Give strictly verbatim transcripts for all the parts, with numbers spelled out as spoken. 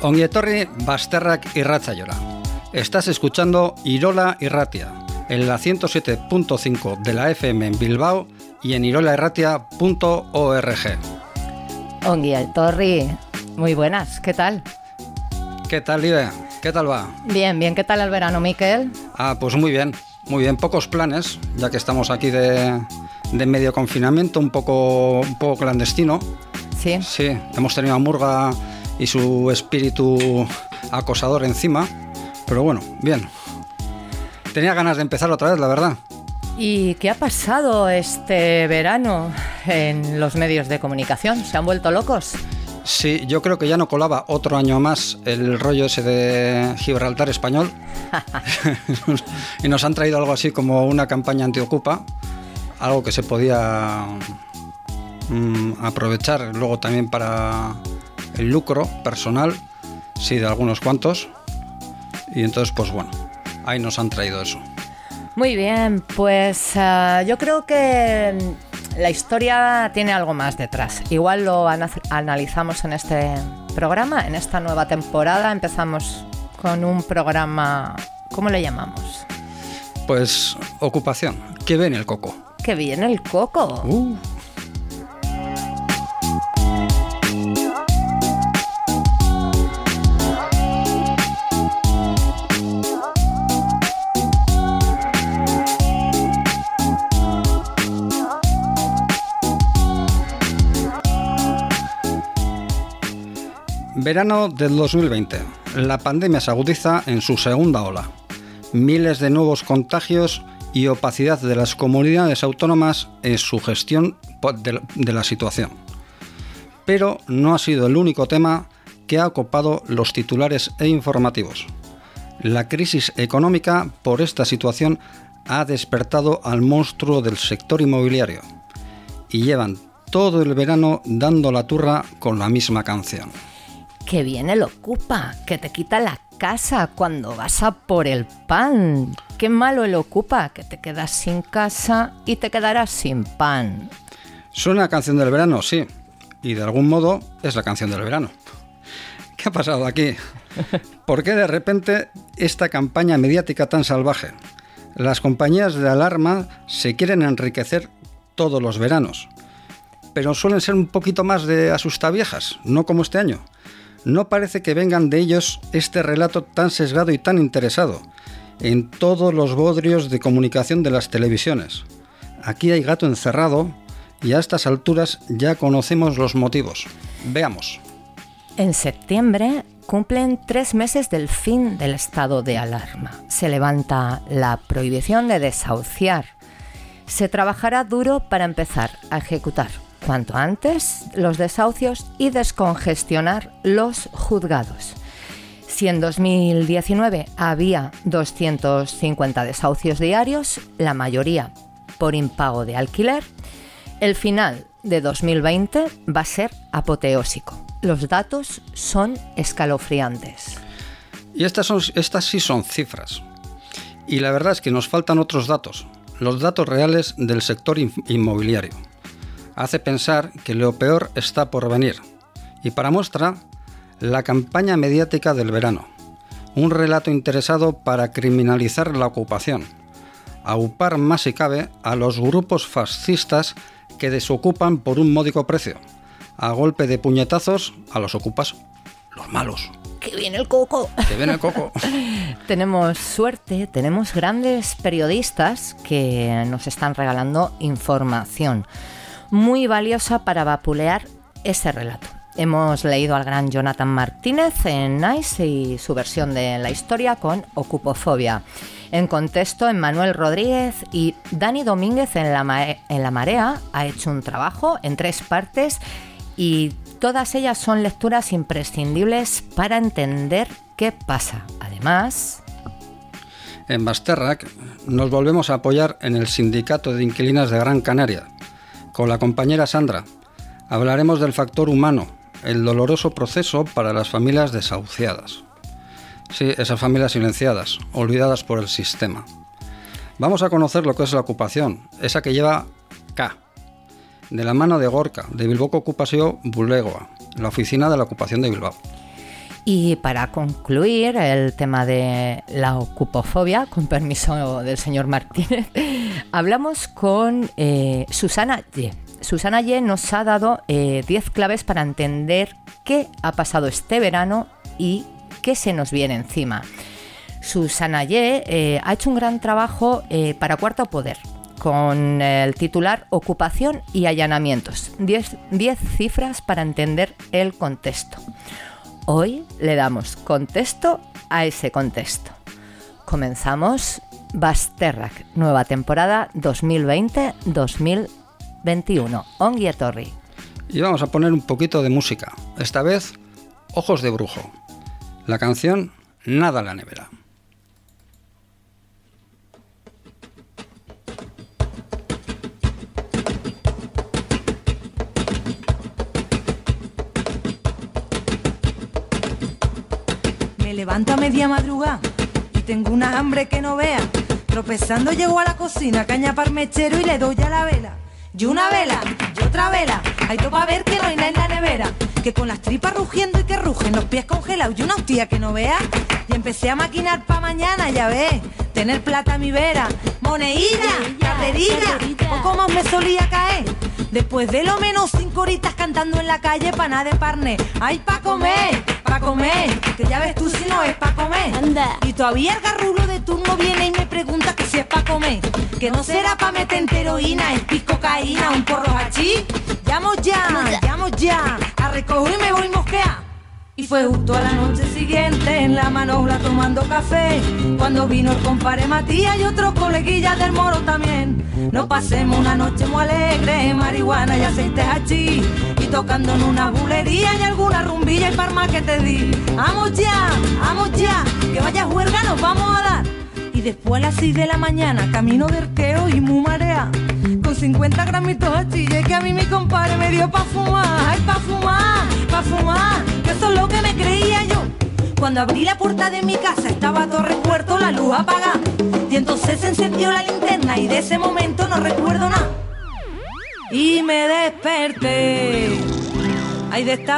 Ongi etorri Basterrak irratzaiora. Estás escuchando Irola Irratia, en la ciento siete punto cinco de la F M en Bilbao y en irolairratia punto org. Ongi etorri, muy buenas, ¿qué tal? ¿Qué tal, Lidia? ¿Qué tal va? Bien, bien, ¿qué tal el verano, Miquel? Ah, pues muy bien, muy bien, pocos planes, ya que estamos aquí de, de medio confinamiento, un poco, un poco clandestino. Sí. Sí, hemos tenido a Murga y su espíritu acosador encima, pero bueno, bien. Tenía ganas de empezar otra vez, la verdad. ¿Y qué ha pasado este verano en los medios de comunicación? ¿Se han vuelto locos? Sí, yo creo que ya no colaba otro año más el rollo ese de Gibraltar español y nos han traído algo así como una campaña antiocupa, algo que se podía mmm, aprovechar luego también para el lucro personal, sí, de algunos cuantos, y entonces pues bueno, ahí nos han traído eso. Muy bien, pues uh, yo creo que la historia tiene algo más detrás. Igual lo ana- analizamos en este programa, en esta nueva temporada. Empezamos con un programa, ¿cómo le llamamos? Pues ocupación. ¿Qué viene el coco? ¡Que viene el coco! Uh. Verano del dos mil veinte. La pandemia se agudiza en su segunda ola. Miles de nuevos contagios y opacidad de las comunidades autónomas en su gestión de la situación. Pero no ha sido el único tema que ha ocupado los titulares e informativos. La crisis económica por esta situación ha despertado al monstruo del sector inmobiliario y llevan todo el verano dando la turra con la misma canción. Que viene el Ocupa, que te quita la casa cuando vas a por el pan. Qué malo el Ocupa, que te quedas sin casa y te quedarás sin pan. Suena a canción del verano, sí, y de algún modo es la canción del verano. ¿Qué ha pasado aquí? ¿Por qué de repente esta campaña mediática tan salvaje? Las compañías de alarma se quieren enriquecer todos los veranos, pero suelen ser un poquito más de asustaviejas, no como este año. No parece que vengan de ellos este relato tan sesgado y tan interesado en todos los bodrios de comunicación de las televisiones. Aquí hay gato encerrado y a estas alturas ya conocemos los motivos. Veamos. En septiembre cumplen tres meses del fin del estado de alarma. Se levanta la prohibición de desahuciar. Se trabajará duro para empezar a ejecutar cuanto antes los desahucios y descongestionar los juzgados. Si en dos mil diecinueve había doscientos cincuenta desahucios diarios, la mayoría por impago de alquiler, el final de dos mil veinte va a ser apoteósico. Los datos son escalofriantes. Y estas, son, estas sí son cifras. Y la verdad es que nos faltan otros datos, los datos reales del sector inmobiliario. Hace pensar que lo peor está por venir. Y para muestra, la campaña mediática del verano. Un relato interesado para criminalizar la ocupación. Aupar más si cabe a los grupos fascistas que desocupan por un módico precio. A golpe de puñetazos a los ocupas, los malos. ¡Que viene el coco! ¡Que viene el coco! Tenemos suerte, tenemos grandes periodistas que nos están regalando información muy valiosa para vapulear ese relato. Hemos leído al gran Jonathan Martínez en Nice y su versión de la historia con Ocupofobia. En contexto, Emmanuel Rodríguez y Dani Domínguez en la, ma- en la Marea ha hecho un trabajo en tres partes y todas ellas son lecturas imprescindibles para entender qué pasa. Además, en Basterrak nos volvemos a apoyar en el Sindicato de Inquilinas de Gran Canaria. Con la compañera Sandra hablaremos del factor humano, el doloroso proceso para las familias desahuciadas. Sí, esas familias silenciadas, olvidadas por el sistema. Vamos a conocer lo que es la ocupación, esa que lleva K, de la mano de Gorka, de Bilboko Okupazio Bulegoa, la oficina de la ocupación de Bilbao. Y para concluir el tema de la ocupofobia, con permiso del señor Martínez, hablamos con eh, Susana Ye. Susana Ye nos ha dado diez eh, claves para entender qué ha pasado este verano y qué se nos viene encima. Susana Ye eh, ha hecho un gran trabajo eh, para Cuarto Poder, con el titular Ocupación y allanamientos. diez cifras para entender el contexto. Hoy le damos contexto a ese contexto. Comenzamos Basterrak, nueva temporada dos mil veinte dos mil veintiuno. Ongi etorri. Y vamos a poner un poquito de música. Esta vez, Ojos de Brujo. La canción Nada en la nevera. Me levanto a media madrugada y tengo una hambre que no vea. Tropezando llego a la cocina, caña par mechero y le doy a la vela. Y una vela, y otra vela, hay todo para ver que no hay nada en la nevera. Que con las tripas rugiendo y que rugen, los pies congelados y una hostia que no vea. Y empecé a maquinar pa' mañana, ya ves, tener plata a mi vera. Moneilla, carrerilla, poco más me solía caer. Después de lo menos cinco horitas cantando en la calle, pa' nada de parné. Ay, pa' comer, pa' comer, que ya ves tú si no es pa' comer. Anda. Y todavía el garrulo de turno viene y me pregunta que si es pa' comer. Que no será pa' meter heroína, es pis cocaína, un porro hachís. Llamo ya, llamo ya, a recoger y me voy mosquear. Y fue justo a la noche siguiente en la manobra tomando café, cuando vino el compadre Matías y otros coleguillas del Moro también. Nos pasemos una noche muy alegre, marihuana y aceite hachís, y tocando en una bulería y alguna rumbilla y parma que te di. Vamos ya, vamos ya, que vaya juerga nos vamos a dar. Y después a las seis de la mañana, camino de Arqueo y mu marea, con cincuenta gramitos de hachís que a mí mi compadre me dio pa' fumar. Ay, pa' fumar, pa' fumar, que eso es lo que me creía yo. Cuando abrí la puerta de mi casa estaba todo recuerdo, la luz apagada. Y entonces se encendió la linterna y de ese momento no recuerdo nada. Y me desperté, ay, de esta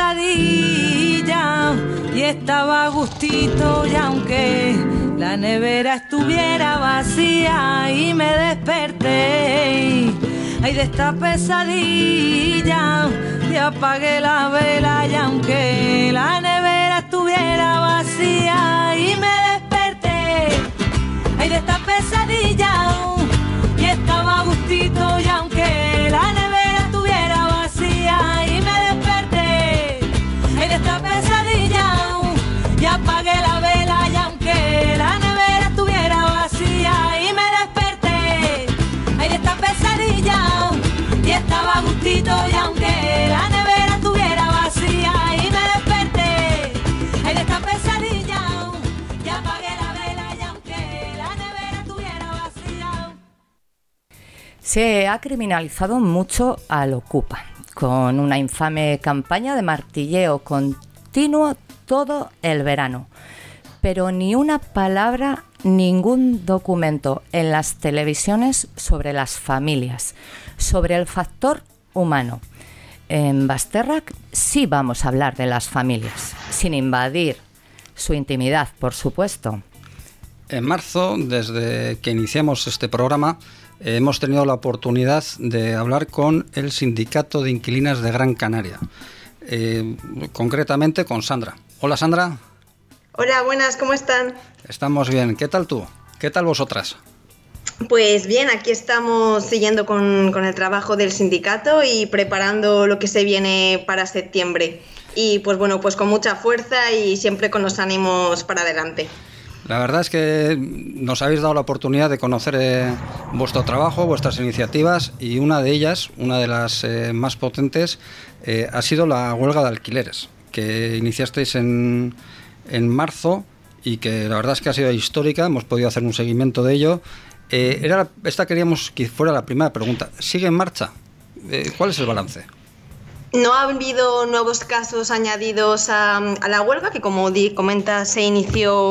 pesadilla, y estaba a gustito, y aunque la nevera estuviera vacía, y me desperté, ay, de esta pesadilla, y apagué la vela, y aunque la nevera estuviera vacía, y me desperté, ay, de esta pesadilla, y estaba a gustito, y aunque la nevera estuviera vacía, y me desperté, ay, de esta pesadilla, y apagué la vela, y aunque la nevera estuviera vacía, y me desperté, ay, de esta pesadilla, y estaba a gustito, y aunque la nevera estuviera vacía, y me desperté, ay, de esta pesadilla, y apagué la vela, y aunque la nevera estuviera vacía. Se ha criminalizado mucho al Ocupa, con una infame campaña de martilleo continuo todo el verano, pero ni una palabra, ningún documento en las televisiones sobre las familias, sobre el factor humano. En Basterrak sí vamos a hablar de las familias, sin invadir su intimidad, por supuesto. En marzo, desde que iniciamos este programa, hemos tenido la oportunidad de hablar con el Sindicato de Inquilinas de Gran Canaria, eh, concretamente con Sandra. Hola, Sandra. Hola, buenas, ¿cómo están? Estamos bien. ¿Qué tal tú? ¿Qué tal vosotras? Pues bien, aquí estamos siguiendo con, con el trabajo del sindicato y preparando lo que se viene para septiembre. Y pues bueno, pues con mucha fuerza y siempre con los ánimos para adelante. La verdad es que nos habéis dado la oportunidad de conocer eh, vuestro trabajo, vuestras iniciativas, y una de ellas, una de las eh, más potentes, eh, ha sido la huelga de alquileres, que iniciasteis en, en marzo y que la verdad es que ha sido histórica. Hemos podido hacer un seguimiento de ello. Eh, era esta queríamos que fuera la primera pregunta. ¿Sigue en marcha? Eh, ¿Cuál es el balance? No ha habido nuevos casos añadidos a, a la huelga, que como di, comenta se inició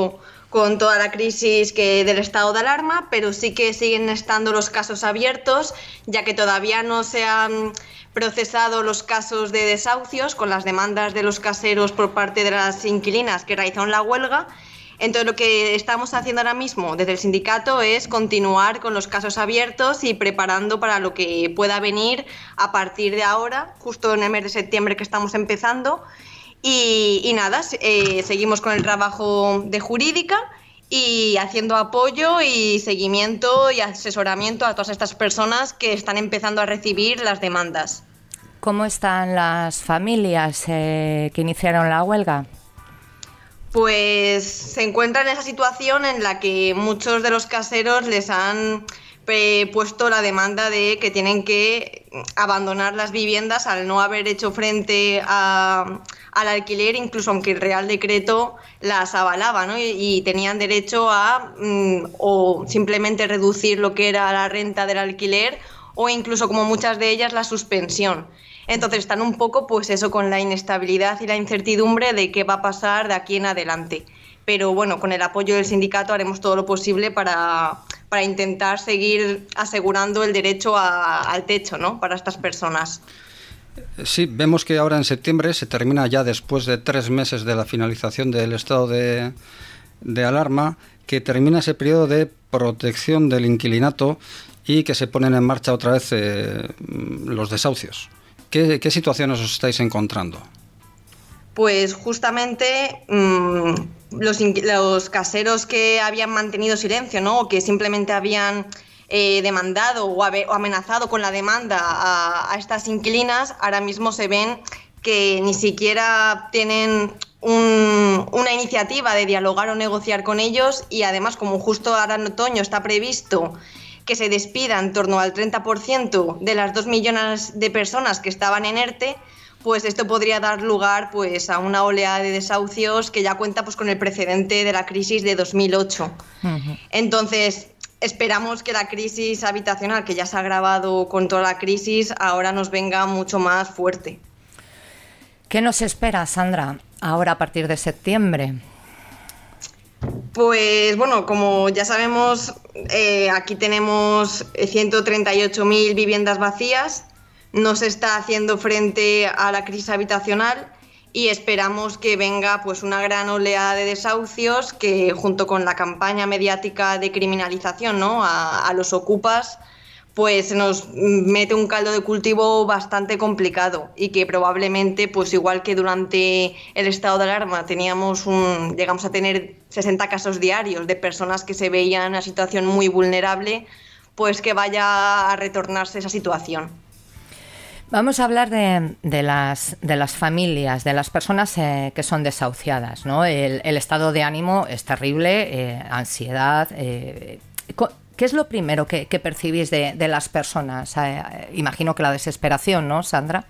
con toda la crisis que del estado de alarma, pero sí que siguen estando los casos abiertos, ya que todavía no se han procesado los casos de desahucios con las demandas de los caseros por parte de las inquilinas que realizaron la huelga. Entonces, lo que estamos haciendo ahora mismo desde el sindicato es continuar con los casos abiertos y preparando para lo que pueda venir a partir de ahora, justo en el mes de septiembre que estamos empezando. Y, y nada, eh, seguimos con el trabajo de jurídica y haciendo apoyo y seguimiento y asesoramiento a todas estas personas que están empezando a recibir las demandas. ¿Cómo están las familias eh, que iniciaron la huelga? Pues se encuentran en esa situación en la que muchos de los caseros les han eh, puesto la demanda de que tienen que abandonar las viviendas al no haber hecho frente a, al alquiler, incluso aunque el Real Decreto las avalaba, ¿no? y, y tenían derecho a mm, o simplemente reducir lo que era la renta del alquiler o incluso, como muchas de ellas, la suspensión. Entonces están un poco, pues eso, con la inestabilidad y la incertidumbre de qué va a pasar de aquí en adelante. Pero bueno, con el apoyo del sindicato haremos todo lo posible para, para intentar seguir asegurando el derecho a, al techo, ¿no?, para estas personas. Sí, vemos que ahora en septiembre se termina, ya después de tres meses de la finalización del estado de, de alarma, que termina ese periodo de protección del inquilinato y que se ponen en marcha otra vez eh, los desahucios. ¿Qué, ¿Qué situaciones os estáis encontrando? Pues justamente mmm, los, los caseros que habían mantenido silencio, ¿no?, o que simplemente habían eh, demandado o, ave, o amenazado con la demanda a, a estas inquilinas, ahora mismo se ven que ni siquiera tienen un, una iniciativa de dialogar o negociar con ellos, y además, como justo ahora en otoño está previsto que se despida en torno al treinta por ciento de las dos millones de personas que estaban en ERTE, pues esto podría dar lugar, pues, a una oleada de desahucios que ya cuenta, pues, con el precedente de la crisis de dos mil ocho. Uh-huh. Entonces, esperamos que la crisis habitacional, que ya se ha agravado con toda la crisis, ahora nos venga mucho más fuerte. ¿Qué nos espera, Sandra, ahora a partir de septiembre? Pues bueno, como ya sabemos, eh, aquí tenemos ciento treinta y ocho mil viviendas vacías, no se está haciendo frente a la crisis habitacional y esperamos que venga, pues, una gran oleada de desahucios que, junto con la campaña mediática de criminalización, ¿no?, a, a los ocupas, pues nos mete un caldo de cultivo bastante complicado, y que probablemente, pues igual que durante el estado de alarma teníamos un, llegamos a tener sesenta casos diarios de personas que se veían en una situación muy vulnerable, pues que vaya a retornarse esa situación. Vamos a hablar de, de, las, de las familias, de las personas eh, que son desahuciadas, ¿no? El, el estado de ánimo es terrible, eh, ansiedad. Eh, ¿Qué es lo primero que, que percibís de, de las personas? Eh, imagino que la desesperación, ¿no, Sandra?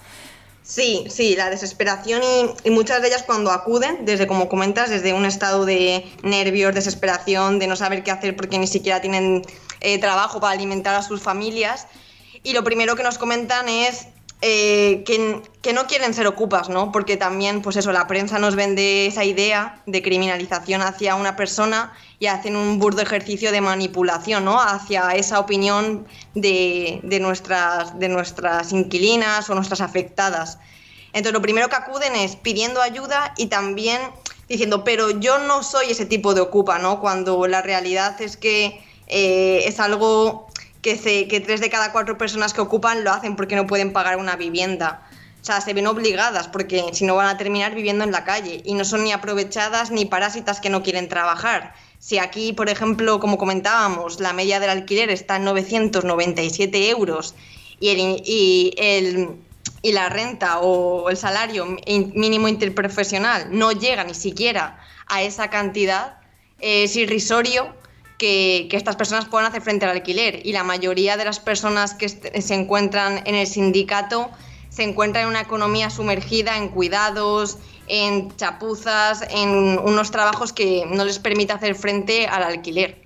Sí, sí, la desesperación y, y muchas de ellas cuando acuden, desde, como comentas, desde un estado de nervios, desesperación, de no saber qué hacer porque ni siquiera tienen eh, trabajo para alimentar a sus familias. Y lo primero que nos comentan es eh, que, que no quieren ser ocupas, ¿no? Porque también, pues eso, la prensa nos vende esa idea de criminalización hacia una persona y hacen un burdo ejercicio de manipulación, ¿no?, hacia esa opinión de, de, nuestras, de nuestras inquilinas o nuestras afectadas. Entonces, lo primero que acuden es pidiendo ayuda y también diciendo, pero yo no soy ese tipo de ocupa, ¿no?, cuando la realidad es que eh, es algo que, se, que tres de cada cuatro personas que ocupan lo hacen porque no pueden pagar una vivienda. O sea, se ven obligadas porque si no van a terminar viviendo en la calle, y no son ni aprovechadas ni parásitas que no quieren trabajar. Si aquí, por ejemplo, como comentábamos, la media del alquiler está en novecientos noventa y siete euros y, el, y, el, y la renta o el salario mínimo interprofesional no llega ni siquiera a esa cantidad, eh, es irrisorio que, que estas personas puedan hacer frente al alquiler. Y la mayoría de las personas que se encuentran en el sindicato se encuentran en una economía sumergida en cuidados, en chapuzas, en unos trabajos que no les permite hacer frente al alquiler.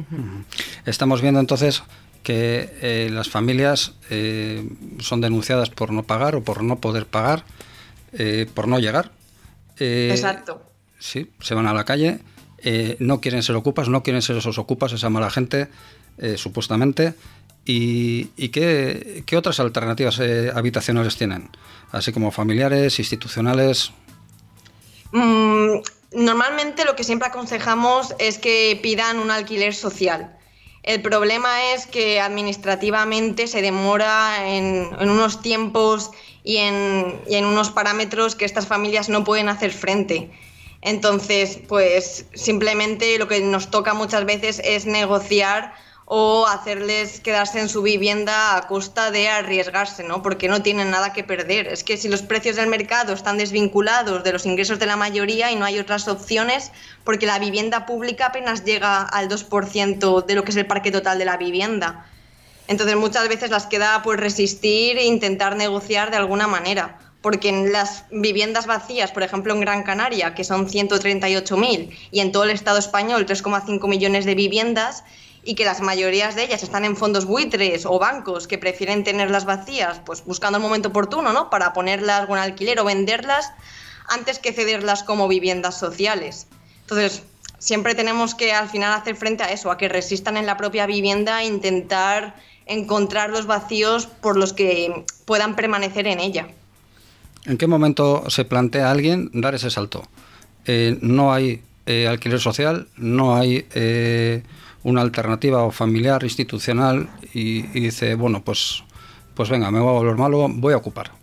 Estamos viendo entonces que eh, las familias eh, son denunciadas por no pagar o por no poder pagar, eh, por no llegar. Eh, Exacto. Sí, se van a la calle. eh, no quieren ser ocupas, no quieren ser esos ocupas, esa mala gente, eh, supuestamente. ¿Y, y qué, qué otras alternativas eh, habitacionales tienen? Así como familiares, institucionales. Mm, normalmente lo que siempre aconsejamos es que pidan un alquiler social. El problema es que administrativamente se demora en, en unos tiempos y en, y en unos parámetros que estas familias no pueden hacer frente. Entonces, pues simplemente lo que nos toca muchas veces es negociar o hacerles quedarse en su vivienda a costa de arriesgarse, ¿no? Porque no tienen nada que perder. Es que si los precios del mercado están desvinculados de los ingresos de la mayoría y no hay otras opciones, porque la vivienda pública apenas llega al dos por ciento de lo que es el parque total de la vivienda. Entonces muchas veces las queda pues resistir e intentar negociar de alguna manera. Porque en las viviendas vacías, por ejemplo en Gran Canaria, que son ciento treinta y ocho mil, y en todo el Estado español tres coma cinco millones de viviendas, y que las mayorías de ellas están en fondos buitres o bancos que prefieren tenerlas vacías, pues buscando el momento oportuno, ¿no?, para ponerlas en alquiler o venderlas antes que cederlas como viviendas sociales. Entonces, siempre tenemos que al final hacer frente a eso, a que resistan en la propia vivienda e intentar encontrar los vacíos por los que puedan permanecer en ella. ¿En qué momento se plantea a alguien dar ese salto? Eh, no hay eh, alquiler social, no hay eh, una alternativa familiar, institucional, y, y dice, bueno, pues, pues venga, me voy a volver malo, voy a ocupar.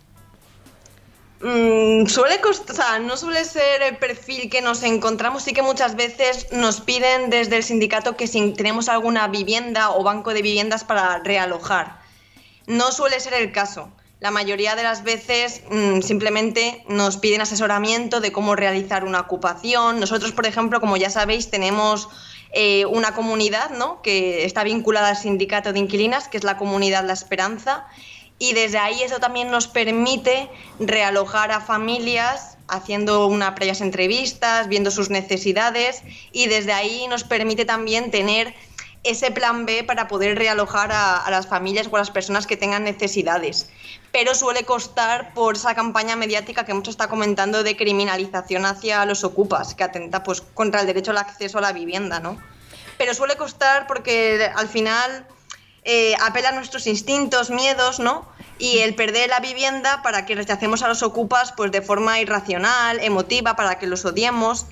Mm, suele costar, o sea, no suele ser el perfil que nos encontramos. Sí que muchas veces nos piden desde el sindicato que si tenemos alguna vivienda o banco de viviendas para realojar. No suele ser el caso. La mayoría de las veces mmm, simplemente nos piden asesoramiento de cómo realizar una ocupación. Nosotros, por ejemplo, como ya sabéis, tenemos eh, una comunidad, ¿no?, que está vinculada al sindicato de inquilinas, que es la comunidad La Esperanza, y desde ahí eso también nos permite realojar a familias haciendo unas previas entrevistas, viendo sus necesidades, y desde ahí nos permite también tener ese plan B para poder realojar a, a las familias o a las personas que tengan necesidades. Pero suele costar por esa campaña mediática que hemos estado comentando de criminalización hacia los ocupas, que atenta pues contra el derecho al acceso a la vivienda, ¿no? Pero suele costar porque al final eh, apela a nuestros instintos, miedos, ¿no? Y el perder la vivienda para que rechacemos a los ocupas pues de forma irracional, emotiva, para que los odiemos.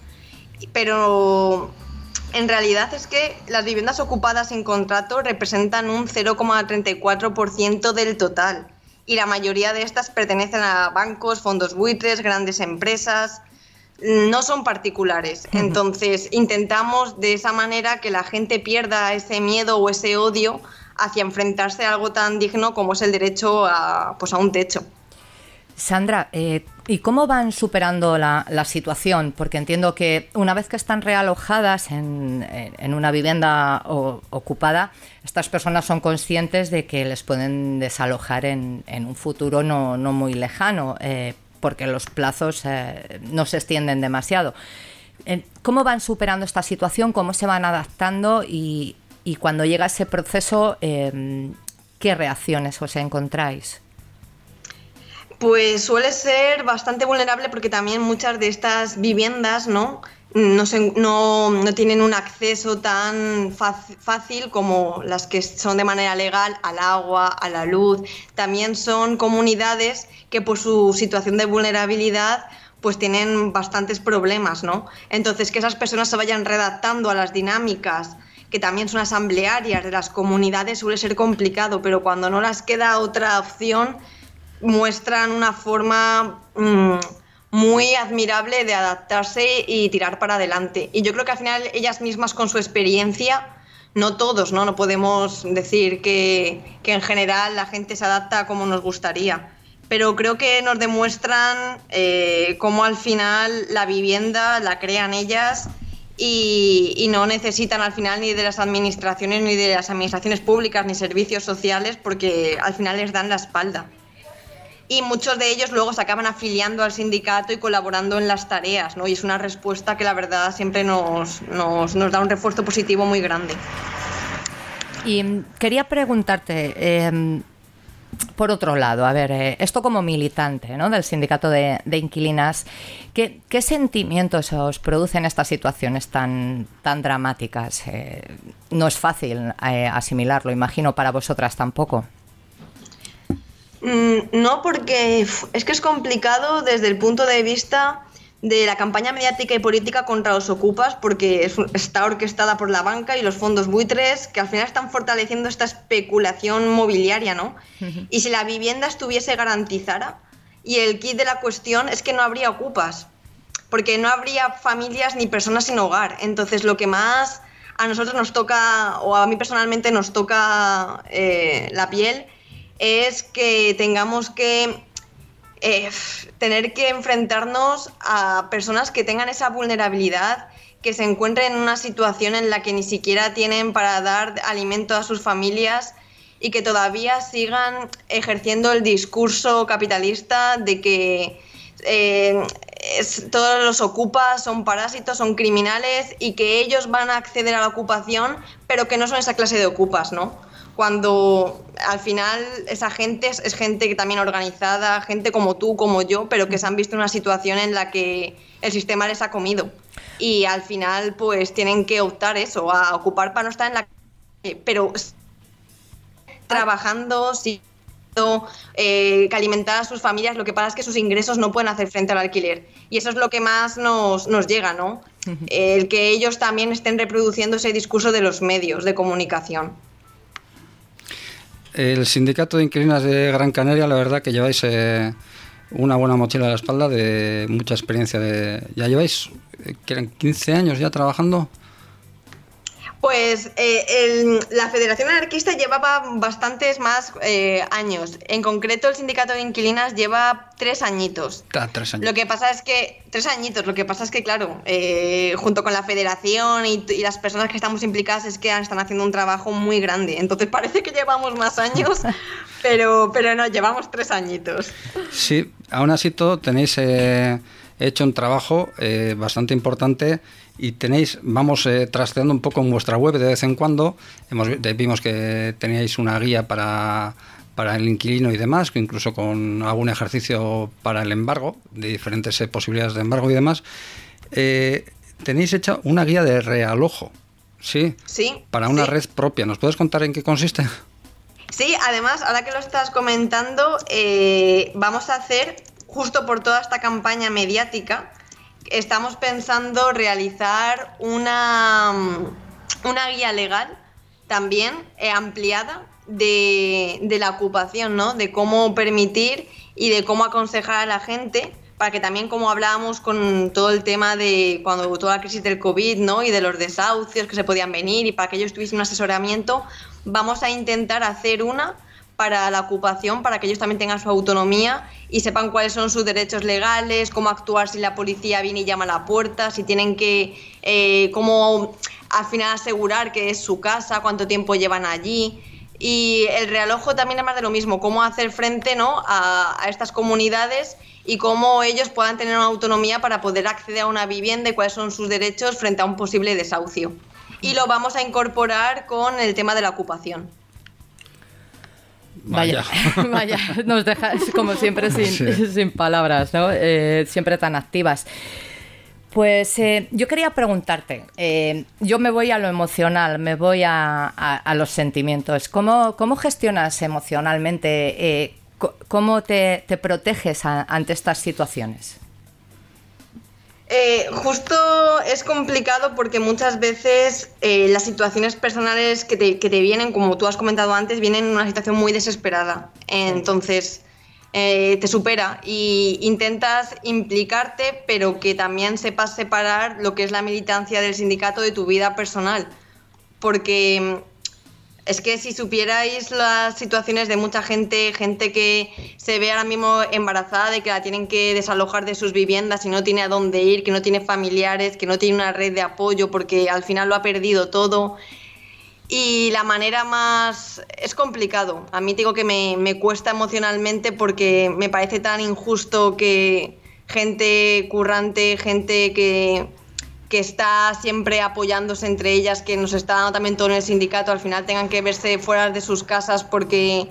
Pero en realidad es que las viviendas ocupadas sin contrato representan un cero coma treinta y cuatro por ciento del total. Y la mayoría de estas pertenecen a bancos, fondos buitres, grandes empresas, no son particulares. Entonces intentamos de esa manera que la gente pierda ese miedo o ese odio hacia enfrentarse a algo tan digno como es el derecho a, pues, a un techo. Sandra, eh, ¿y cómo van superando la, la situación? Porque entiendo que una vez que están realojadas en, en una vivienda o, ocupada, estas personas son conscientes de que les pueden desalojar en, en un futuro no, no muy lejano, eh, porque los plazos eh, no se extienden demasiado. Eh, ¿Cómo van superando esta situación? ¿Cómo se van adaptando? Y, y cuando llega ese proceso, eh, ¿qué reacciones os encontráis? Pues suele ser bastante vulnerable porque también muchas de estas viviendas, ¿no?, no, se, no, no tienen un acceso tan fácil como las que son de manera legal al agua, a la luz. También son comunidades que por su situación de vulnerabilidad pues tienen bastantes problemas, ¿no? Entonces que esas personas se vayan redactando a las dinámicas que también son asamblearias de las comunidades suele ser complicado, pero cuando no les queda otra opción muestran una forma mmm, muy admirable de adaptarse y tirar para adelante. Y yo creo que al final ellas mismas con su experiencia, no todos, no, no podemos decir que, que en general la gente se adapta como nos gustaría, pero creo que nos demuestran eh, cómo al final la vivienda la crean ellas y, y no necesitan al final ni de las administraciones ni de las administraciones públicas ni servicios sociales porque al final les dan la espalda. Y muchos de ellos luego se acaban afiliando al sindicato y colaborando en las tareas, ¿no? Y es una respuesta que la verdad siempre nos, nos, nos da un refuerzo positivo muy grande. Y quería preguntarte, eh, por otro lado, a ver, eh, esto como militante, ¿no?, del sindicato de, de inquilinas, ¿qué, ¿qué sentimientos os producen estas situaciones tan, tan dramáticas? Eh, no es fácil eh, asimilarlo, imagino para vosotras tampoco. Mm, no, porque es que es complicado desde el punto de vista de la campaña mediática y política contra los ocupas, porque es, está orquestada por la banca y los fondos buitres, que al final están fortaleciendo esta especulación mobiliaria, ¿no? Uh-huh. Y si la vivienda estuviese garantizada, y el kit de la cuestión es que no habría ocupas, porque no habría familias ni personas sin hogar. Entonces lo que más a nosotros nos toca, o a mí personalmente nos toca eh, la piel, es que tengamos que Eh, tener que enfrentarnos a personas que tengan esa vulnerabilidad, que se encuentren en una situación en la que ni siquiera tienen para dar alimento a sus familias y que todavía sigan ejerciendo el discurso capitalista de que eh, es, todos los ocupas son parásitos, son criminales y que ellos van a acceder a la ocupación, pero que no son esa clase de ocupas, ¿no? Cuando al final esa gente es, es gente que también organizada, gente como tú, como yo, pero que se han visto en una situación en la que el sistema les ha comido. Y al final pues tienen que optar eso, a ocupar para no estar en la calle, pero trabajando, sí, eh, que alimentar a sus familias. Lo que pasa es que sus ingresos no pueden hacer frente al alquiler. Y eso es lo que más nos, nos llega, ¿no? Uh-huh. El que ellos también estén reproduciendo ese discurso de los medios de comunicación. El sindicato de inquilinas de Gran Canaria, la verdad que lleváis eh, una buena mochila a la espalda de mucha experiencia. De, ¿ya lleváis eh, que eran quince años ya trabajando? Pues eh, el, la Federación Anarquista llevaba bastantes más eh, años. En concreto, el sindicato de inquilinas lleva tres añitos. Ah, tres años. Lo que pasa es que tres añitos. Lo que pasa es que, claro, eh, junto con la Federación y, y las personas que estamos implicadas, es que están haciendo un trabajo muy grande. Entonces parece que llevamos más años, pero pero no, llevamos tres añitos. Sí, aún así todo tenéis eh, hecho un trabajo eh, bastante importante. Y tenéis, vamos eh, trasteando un poco en vuestra web de vez en cuando. Hemos, vimos que teníais una guía para, para el inquilino y demás, que incluso con algún ejercicio para el embargo, de diferentes eh, posibilidades de embargo y demás. Eh, tenéis hecha una guía de realojo, ¿sí? Sí. Para una sí. red propia. ¿Nos puedes contar en qué consiste? Sí, además, ahora que lo estás comentando, eh, vamos a hacer, justo por toda esta campaña mediática, estamos pensando realizar una, una guía legal también eh, ampliada de, de la ocupación, ¿no? De cómo permitir y de cómo aconsejar a la gente, para que también, como hablábamos con todo el tema de cuando toda la crisis del COVID, ¿no?, y de los desahucios que se podían venir, y para que ellos tuviesen un asesoramiento, vamos a intentar hacer una para la ocupación, para que ellos también tengan su autonomía y sepan cuáles son sus derechos legales, cómo actuar si la policía viene y llama a la puerta, si tienen que, eh, cómo al final asegurar que es su casa, cuánto tiempo llevan allí. Y el realojo también es más de lo mismo, cómo hacer frente, ¿no?, a, a estas comunidades y cómo ellos puedan tener una autonomía para poder acceder a una vivienda y cuáles son sus derechos frente a un posible desahucio. Y lo vamos a incorporar con el tema de la ocupación. Vaya, vaya, nos dejas como siempre sin, sí. sin palabras, ¿no? Eh, siempre tan activas. Pues eh, yo quería preguntarte, eh, yo me voy a lo emocional, me voy a, a, a los sentimientos. ¿Cómo, cómo gestionas emocionalmente? Eh, ¿Cómo te, te proteges a, ante estas situaciones? Eh, justo es complicado porque muchas veces eh, las situaciones personales que te, que te vienen, como tú has comentado antes, vienen en una situación muy desesperada. Entonces eh, te supera y intentas implicarte, pero que también sepas separar lo que es la militancia del sindicato de tu vida personal. Porque es que si supierais las situaciones de mucha gente, gente que se ve ahora mismo embarazada, de que la tienen que desalojar de sus viviendas y no tiene a dónde ir, que no tiene familiares, que no tiene una red de apoyo porque al final lo ha perdido todo. Y la manera más... es complicado. A mí digo que me, me cuesta emocionalmente porque me parece tan injusto que gente currante, gente que... que está siempre apoyándose entre ellas, que nos está dando también todo en el sindicato, al final tengan que verse fuera de sus casas porque,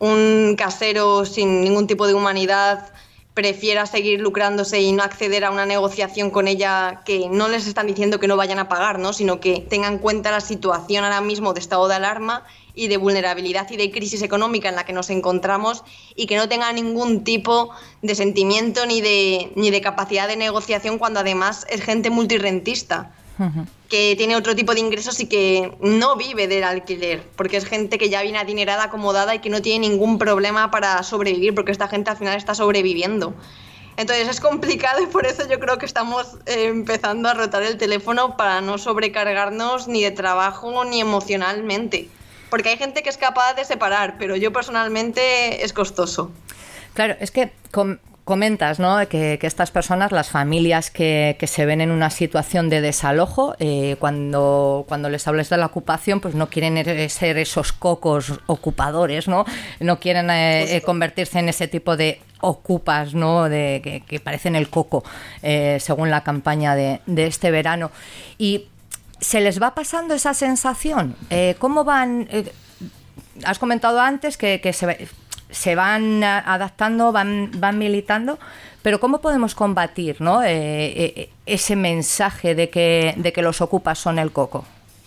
un casero sin ningún tipo de humanidad prefiera seguir lucrándose y no acceder a una negociación con ella, que no les están diciendo que no vayan a pagar, ¿no? Sino que tengan en cuenta la situación ahora mismo de estado de alarma y de vulnerabilidad y de crisis económica en la que nos encontramos, y que no tengan ningún tipo de sentimiento ni de, ni de capacidad de negociación, cuando además es gente multirrentista, uh-huh. que tiene otro tipo de ingresos y que no vive del alquiler, porque es gente que ya viene adinerada, acomodada y que no tiene ningún problema para sobrevivir, porque esta gente al final está sobreviviendo. Entonces es complicado, y por eso yo creo que estamos eh, empezando a rotar el teléfono para no sobrecargarnos ni de trabajo ni emocionalmente. Porque hay gente que es capaz de separar, pero yo personalmente es costoso. Claro, es que com- comentas, ¿no?, que, que estas personas, las familias que, que se ven en una situación de desalojo, eh, cuando, cuando les hables de la ocupación, pues no quieren ser esos cocos ocupadores, ¿no? No quieren eh, eh, convertirse en ese tipo de ocupas, ¿no?, de, que, que parecen el coco, eh, según la campaña de, de este verano. Y ¿se les va pasando esa sensación? Eh, ¿Cómo van? Eh, has comentado antes que, que se, se van adaptando, van, van militando, pero ¿cómo podemos combatir, ¿no?, eh, eh, ese mensaje de que, de que los ocupas son el coco?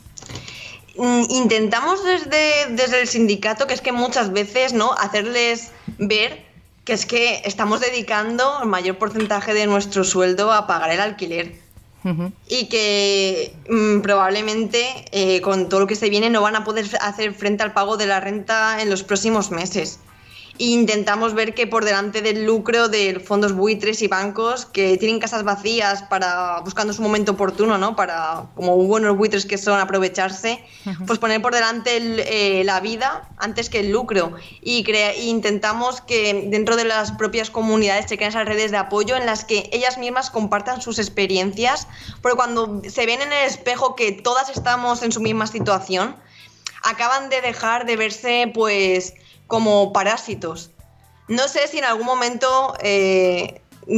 Intentamos desde, desde el sindicato, que es que muchas veces, ¿no?, hacerles ver que es que estamos dedicando el mayor porcentaje de nuestro sueldo a pagar el alquiler. Uh-huh. Y que mmm, probablemente eh, con todo lo que se viene no van a poder hacer frente al pago de la renta en los próximos meses. E intentamos ver que por delante del lucro de fondos buitres y bancos que tienen casas vacías para buscando su momento oportuno, ¿no?, para, como buenos buitres que son, aprovecharse, uh-huh. pues poner por delante el, eh, la vida antes que el lucro, y crea, e intentamos que dentro de las propias comunidades se creen esas redes de apoyo en las que ellas mismas compartan sus experiencias, porque cuando se ven en el espejo que todas estamos en su misma situación, acaban de dejar de verse pues como parásitos. No sé si en algún momento eh,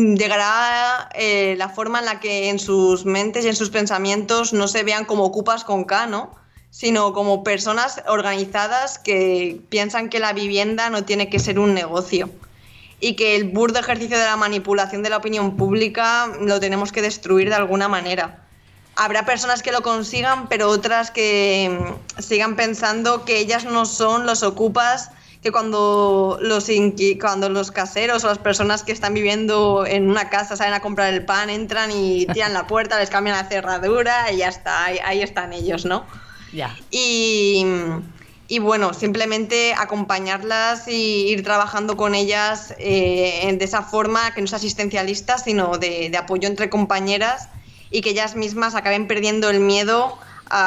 llegará eh, la forma en la que en sus mentes y en sus pensamientos no se vean como ocupas con K, ¿no?, sino como personas organizadas que piensan que la vivienda no tiene que ser un negocio, y que el burdo ejercicio de la manipulación de la opinión pública lo tenemos que destruir de alguna manera. Habrá personas que lo consigan, pero otras que sigan pensando que ellas no son los ocupas, que cuando los, inqui- cuando los caseros o las personas que están viviendo en una casa salen a comprar el pan, entran y tiran la puerta, les cambian la cerradura y ya está, ahí, ahí están ellos, ¿no? Ya. Y, y bueno, simplemente acompañarlas y ir trabajando con ellas eh, de esa forma, que no es asistencialista, sino de, de apoyo entre compañeras, y que ellas mismas acaben perdiendo el miedo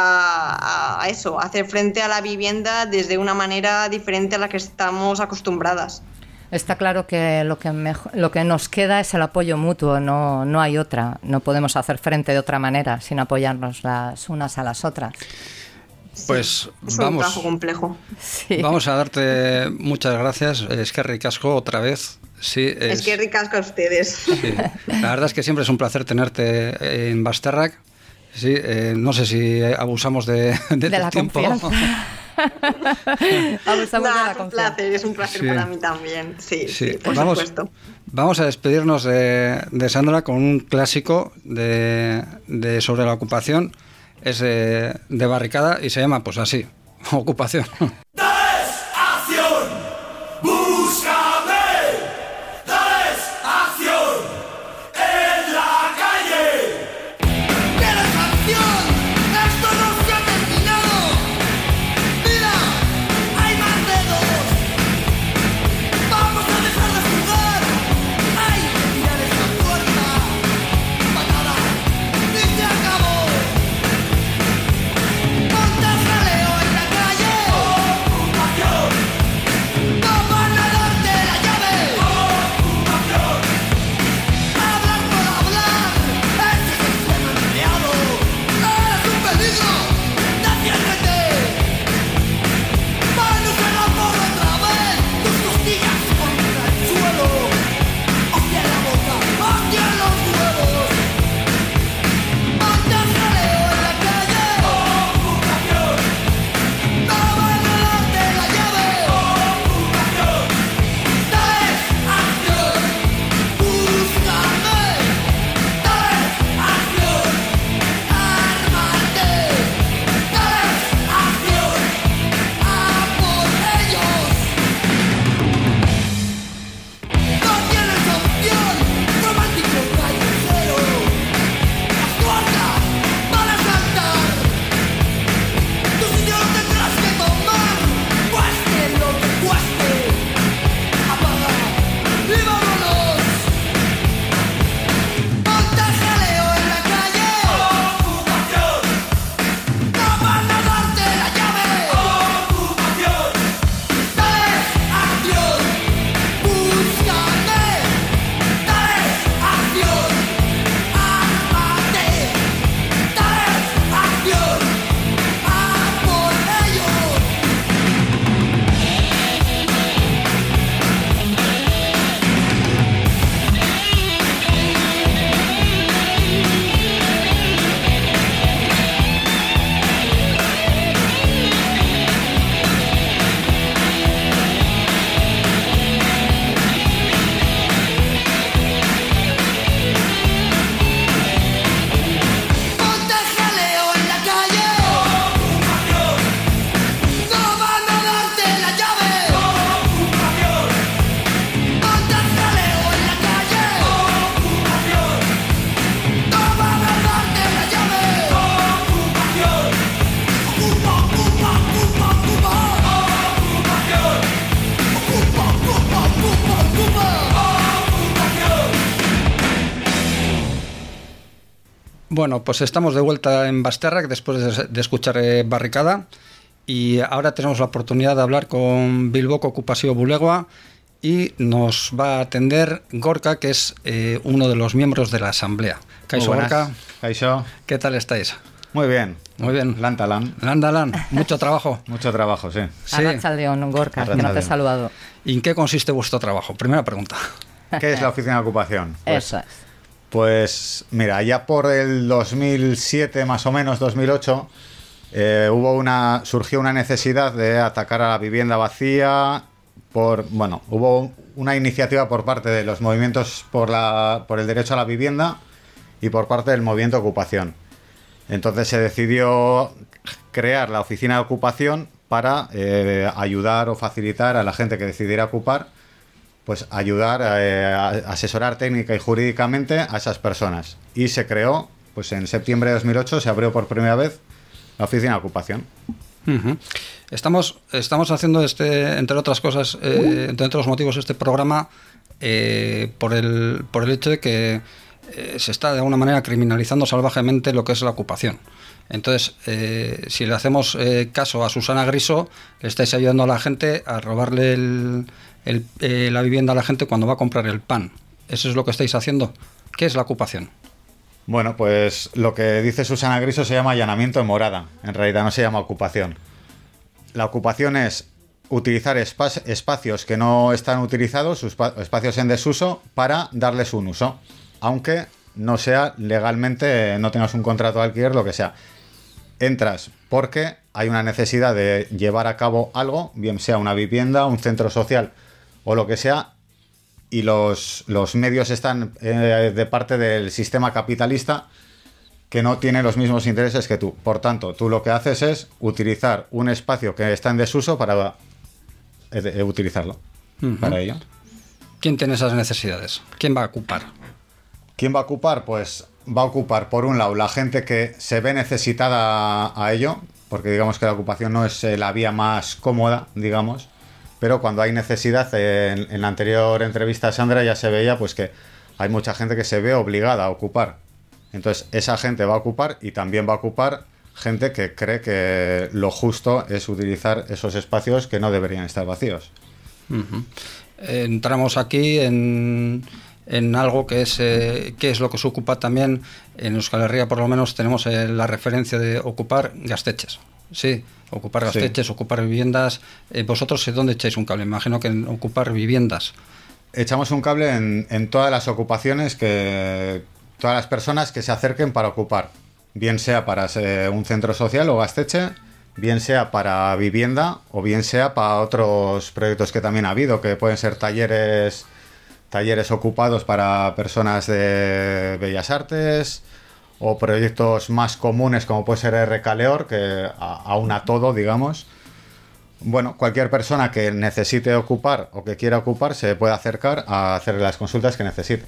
a, a eso, a hacer frente a la vivienda desde una manera diferente a la que estamos acostumbradas. Está claro que lo que, mejor, lo que nos queda es el apoyo mutuo, no, no hay otra, no podemos hacer frente de otra manera sin apoyarnos las unas a las otras. Pues sí, es vamos, un trabajo complejo. Sí. Vamos a darte muchas gracias, Eskerrik asko, otra vez. Sí, es, Eskerrik asko a ustedes. Sí. La verdad es que siempre es un placer tenerte en Basterrak. Sí, eh, no sé si abusamos de, de, de tu la tiempo. Confianza. Abusamos no, de la es un confianza. placer, es un placer Sí. para mí también. Sí, Sí, sí, por vamos, supuesto. Vamos a despedirnos de, de Sandra con un clásico de, de sobre la ocupación. Es de, de Barricada y se llama pues así, Ocupación. Ponte jaleo en la calle. Bueno, pues estamos de vuelta en Basterrac después de, de escuchar eh, Barricada, y ahora tenemos la oportunidad de hablar con Bilboko Okupazio Bulegoa y nos va a atender Gorka, que es eh, uno de los miembros de la asamblea. Kaixo, Gorka. Kaixo. ¿Qué tal estáis? Muy bien. Muy bien. Lantalan. Landalan. Mucho trabajo. Mucho trabajo, sí. Sí. Arratsaldeon, Gorka, que no te he saludado. ¿Y en qué consiste vuestro trabajo? Primera pregunta. ¿Qué es la oficina de ocupación? Pues, Eso es. Pues mira, ya por el dos mil siete, más o menos, dos mil ocho, eh, hubo una, surgió una necesidad de atacar a la vivienda vacía. Por, bueno, hubo una iniciativa por parte de los movimientos por, la, por el derecho a la vivienda y por parte del movimiento de ocupación. Entonces se decidió crear la oficina de ocupación para eh, ayudar o facilitar a la gente que decidiera ocupar, pues ayudar eh, a asesorar técnica y jurídicamente a esas personas. Y se creó, pues en septiembre de dos mil ocho se abrió por primera vez la oficina de ocupación. Uh-huh. Estamos, estamos haciendo, este, entre otras cosas, eh, entre otros motivos, este programa eh, por, el, por el hecho de que eh, se está de alguna manera criminalizando salvajemente lo que es la ocupación. Entonces, eh, si le hacemos eh, caso a Susana Griso, le estáis ayudando a la gente a robarle el, el, eh, la vivienda a la gente cuando va a comprar el pan. ¿Eso es lo que estáis haciendo? ¿Qué es la ocupación? Bueno, pues lo que dice Susana Griso se llama allanamiento de morada. En realidad no se llama ocupación. La ocupación es utilizar espa- espacios que no están utilizados, espacios en desuso, para darles un uso. Aunque no sea legalmente, no tengas un contrato de alquiler, lo que sea. Entras porque hay una necesidad de llevar a cabo algo, bien sea una vivienda, un centro social o lo que sea, y los, los medios están eh, de parte del sistema capitalista que no tiene los mismos intereses que tú. Por tanto, tú lo que haces es utilizar un espacio que está en desuso para eh, eh, utilizarlo. Uh-huh. Para ello. ¿Quién tiene esas necesidades? ¿Quién va a ocupar? ¿Quién va a ocupar? Pues va a ocupar, por un lado, la gente que se ve necesitada a, a ello, porque digamos que la ocupación no es eh, la vía más cómoda, digamos, pero cuando hay necesidad, eh, en, en la anterior entrevista a Sandra ya se veía pues que hay mucha gente que se ve obligada a ocupar. Entonces, esa gente va a ocupar, y también va a ocupar gente que cree que lo justo es utilizar esos espacios que no deberían estar vacíos. Uh-huh. Entramos aquí en... en algo que es eh, que es lo que se ocupa también en Euskal Herria. Por lo menos tenemos eh, la referencia de ocupar gasteches. Sí, ocupar gasteches, sí. Ocupar viviendas. Eh, vosotros, ¿dónde echáis un cable? Me imagino que en ocupar viviendas. Echamos un cable en, en todas las ocupaciones, que todas las personas que se acerquen para ocupar, bien sea para eh, un centro social o gasteche, bien sea para vivienda o bien sea para otros proyectos que también ha habido, que pueden ser talleres talleres ocupados para personas de Bellas Artes, o proyectos más comunes como puede ser Recaleor, que aúna todo, digamos. Bueno, cualquier persona que necesite ocupar o que quiera ocupar se puede acercar a hacer las consultas que necesite.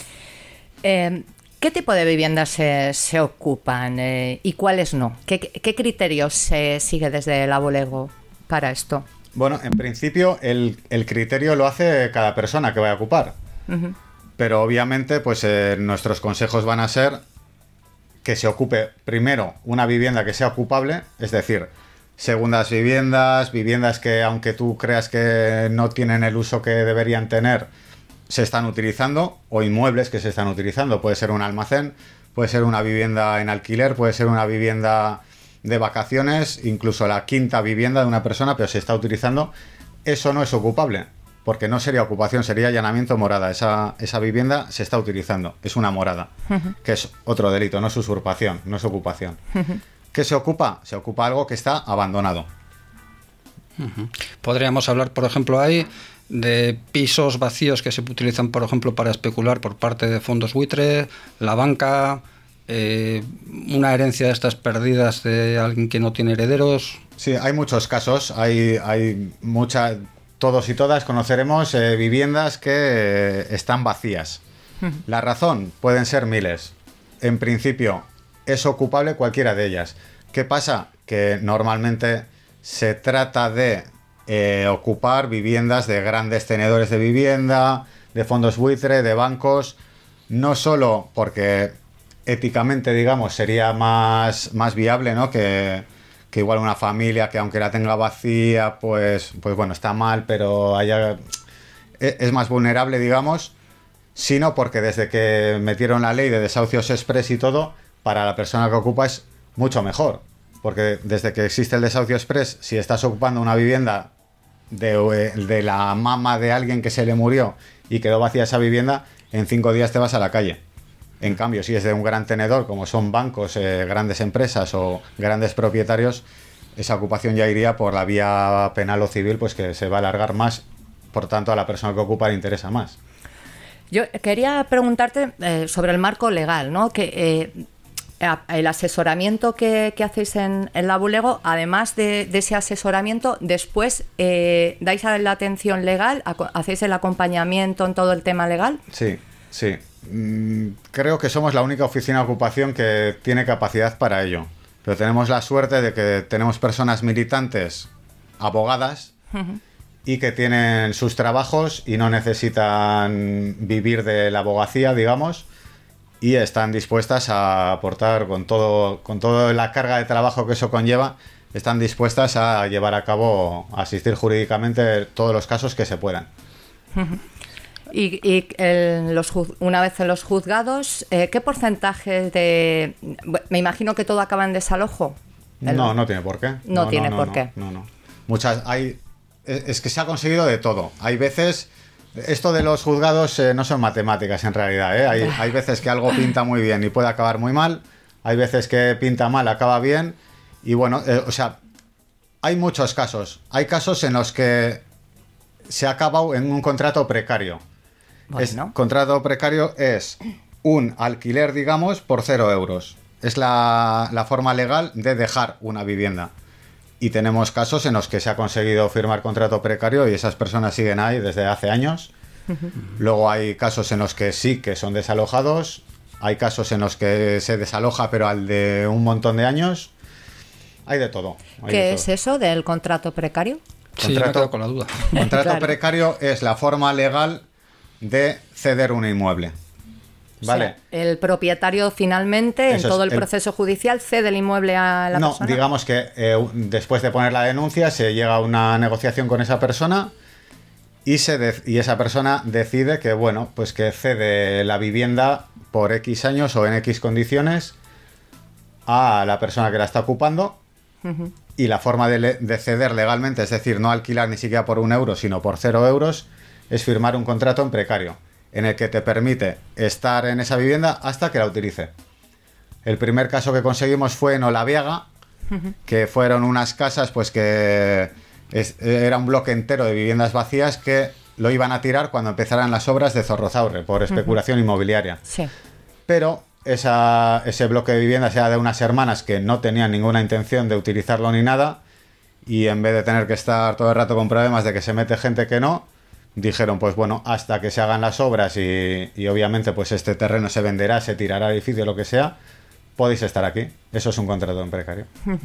Eh, ¿Qué tipo de viviendas se, se ocupan eh, y cuáles no? ¿Qué, qué criterios se sigue desde la Bulego para esto? Bueno, en principio el, el criterio lo hace cada persona que vaya a ocupar. Uh-huh. Pero obviamente pues eh, nuestros consejos van a ser que se ocupe primero una vivienda que sea ocupable, es decir, segundas viviendas, viviendas que aunque tú creas que no tienen el uso que deberían tener, se están utilizando, o inmuebles que se están utilizando. Puede ser un almacén, puede ser una vivienda en alquiler, puede ser una vivienda de vacaciones, incluso la quinta vivienda de una persona, pero se está utilizando. Eso no es ocupable, porque no sería ocupación, sería allanamiento morada. Esa, esa vivienda se está utilizando, es una morada, uh-huh. que es otro delito, no es usurpación, no es ocupación. Uh-huh. ¿Qué se ocupa? Se ocupa algo que está abandonado. Uh-huh. Podríamos hablar, por ejemplo, ahí de pisos vacíos que se utilizan, por ejemplo, para especular por parte de fondos buitre, la banca... Eh, una herencia de estas perdidas de alguien que no tiene herederos. Sí, hay muchos casos, hay, hay muchas, todos y todas conoceremos eh, viviendas que eh, están vacías. La razón pueden ser miles. En principio es ocupable cualquiera de ellas. ¿Qué pasa? Que normalmente se trata de eh, ocupar viviendas de grandes tenedores de vivienda, de fondos buitre, de bancos, no solo porque éticamente, digamos, sería más, más viable, ¿no? Que, que igual una familia que aunque la tenga vacía, pues, pues bueno, está mal, pero haya, es más vulnerable, digamos, sino porque desde que metieron la ley de desahucios express y todo, para la persona que ocupa es mucho mejor. Porque desde que existe el desahucio express, si estás ocupando una vivienda de, de la mama de alguien que se le murió y quedó vacía esa vivienda, en cinco días te vas a la calle. En cambio, si es de un gran tenedor, como son bancos, eh, grandes empresas o grandes propietarios, esa ocupación ya iría por la vía penal o civil, pues que se va a alargar más. Por tanto, a la persona que ocupa le interesa más. Yo quería preguntarte eh, sobre el marco legal, ¿no? Que eh, el asesoramiento que, que hacéis en, en Labulego, además de, de ese asesoramiento, después eh, dais la atención legal, hacéis el acompañamiento en todo el tema legal. Sí, sí. Mm, creo que somos la única oficina de ocupación que tiene capacidad para ello. Pero tenemos la suerte de que tenemos personas militantes, abogadas, uh-huh. y que tienen sus trabajos y no necesitan vivir de la abogacía, digamos, y están dispuestas a aportar con todo, con toda la carga de trabajo que eso conlleva, están dispuestas a llevar a cabo, a asistir jurídicamente todos los casos que se puedan. Y, y el, los, una vez en los juzgados, eh, ¿qué porcentaje de...? Me imagino que todo acaba en desalojo. El, no, no tiene por qué. No, no tiene no, por no, qué. No, no. Muchas, hay, es que se ha conseguido de todo. Hay veces... Esto de los juzgados eh, no son matemáticas en realidad, ¿eh? Hay, hay veces que algo pinta muy bien y puede acabar muy mal, hay veces que pinta mal, acaba bien, y bueno, eh, o sea, hay muchos casos. Hay casos en los que se ha acabado en un contrato precario. Bueno. Es, contrato precario es un alquiler, digamos, por cero euros. Es la, la forma legal de dejar una vivienda. Y tenemos casos en los que se ha conseguido firmar contrato precario y esas personas siguen ahí desde hace años. Uh-huh. Luego hay casos en los que sí que son desalojados. Hay casos en los que se desaloja pero al de un montón de años. Hay de todo. Hay ¿Qué de es todo. eso del contrato precario? Sí, contrato, me quedo con la duda. Contrato Claro. precario es la forma legal de ceder un inmueble. ¿Vale? O sea, el propietario finalmente, Eso en todo es, el el... proceso judicial, cede el inmueble a la no, persona. No, digamos que eh, después de poner la denuncia se llega a una negociación con esa persona y, se de- y esa persona decide que, bueno, pues que cede la vivienda por X años o en X condiciones a la persona que la está ocupando. Uh-huh. Y la forma de, le- de ceder legalmente, es decir, no alquilar ni siquiera por un euro, sino por cero euros, es firmar un contrato en precario, en el que te permite estar en esa vivienda hasta que la utilice. El primer caso que conseguimos fue en Olaviaga, uh-huh. que fueron unas casas pues que es, era un bloque entero de viviendas vacías que lo iban a tirar cuando empezaran las obras de Zorrozaurre por especulación uh-huh. inmobiliaria. Sí. Pero esa, ese bloque de viviendas era de unas hermanas que no tenían ninguna intención de utilizarlo ni nada, y en vez de tener que estar todo el rato con problemas de que se mete gente que no, dijeron, pues bueno, hasta que se hagan las obras y, y obviamente pues este terreno se venderá, se tirará al edificio, lo que sea, podéis estar aquí. Eso es un contrato en precario.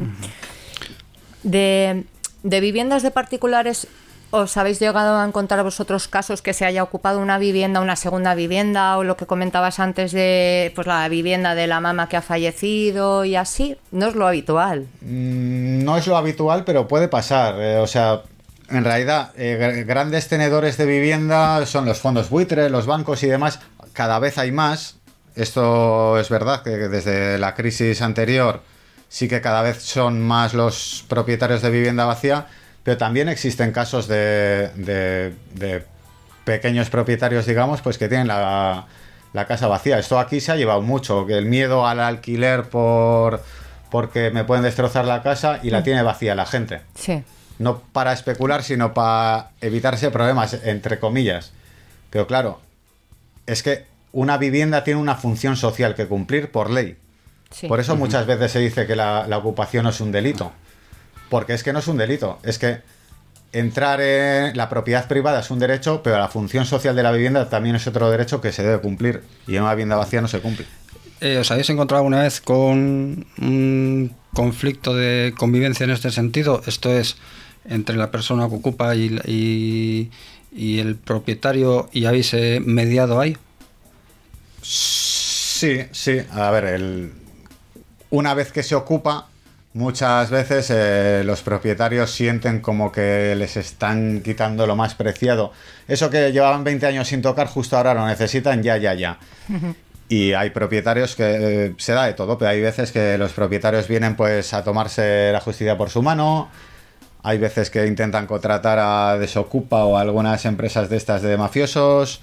De, de viviendas de particulares, ¿os habéis llegado a encontrar vosotros casos que se haya ocupado una vivienda, una segunda vivienda, o lo que comentabas antes de pues la vivienda de la mamá que ha fallecido y así? No es lo habitual. Mm, no es lo habitual, pero puede pasar. Eh, o sea... En realidad, eh, grandes tenedores de vivienda son los fondos buitre, los bancos y demás. Cada vez hay más. Esto es verdad que desde la crisis anterior sí que cada vez son más los propietarios de vivienda vacía, pero también existen casos de, de, de pequeños propietarios, digamos, pues que tienen la, la casa vacía. Esto aquí se ha llevado mucho, que el miedo al alquiler por porque me pueden destrozar la casa y la tiene vacía la gente. Sí. No para especular, sino para evitarse problemas, entre comillas. Pero claro, es que una vivienda tiene una función social que cumplir por ley. Sí. Por eso uh-huh. muchas veces se dice que la, la ocupación no es un delito. Porque es que no es un delito. Es que entrar en la propiedad privada es un derecho, pero la función social de la vivienda también es otro derecho que se debe cumplir. Y en una vivienda vacía no se cumple. Eh, ¿Os habéis encontrado alguna vez con un conflicto de convivencia en este sentido? Esto es, entre la persona que ocupa y, y, y el propietario, ¿y habéis eh, mediado ahí? Sí, Sí, sí. A ver, el... una vez que se ocupa, muchas veces eh, los propietarios sienten como que les están quitando lo más preciado. Eso que llevaban veinte años sin tocar, justo ahora lo necesitan ya, ya, ya. Y hay propietarios que eh, se da de todo, pero hay veces que los propietarios vienen pues a tomarse la justicia por su mano. Hay veces que intentan contratar a Desocupa o a algunas empresas de estas de mafiosos.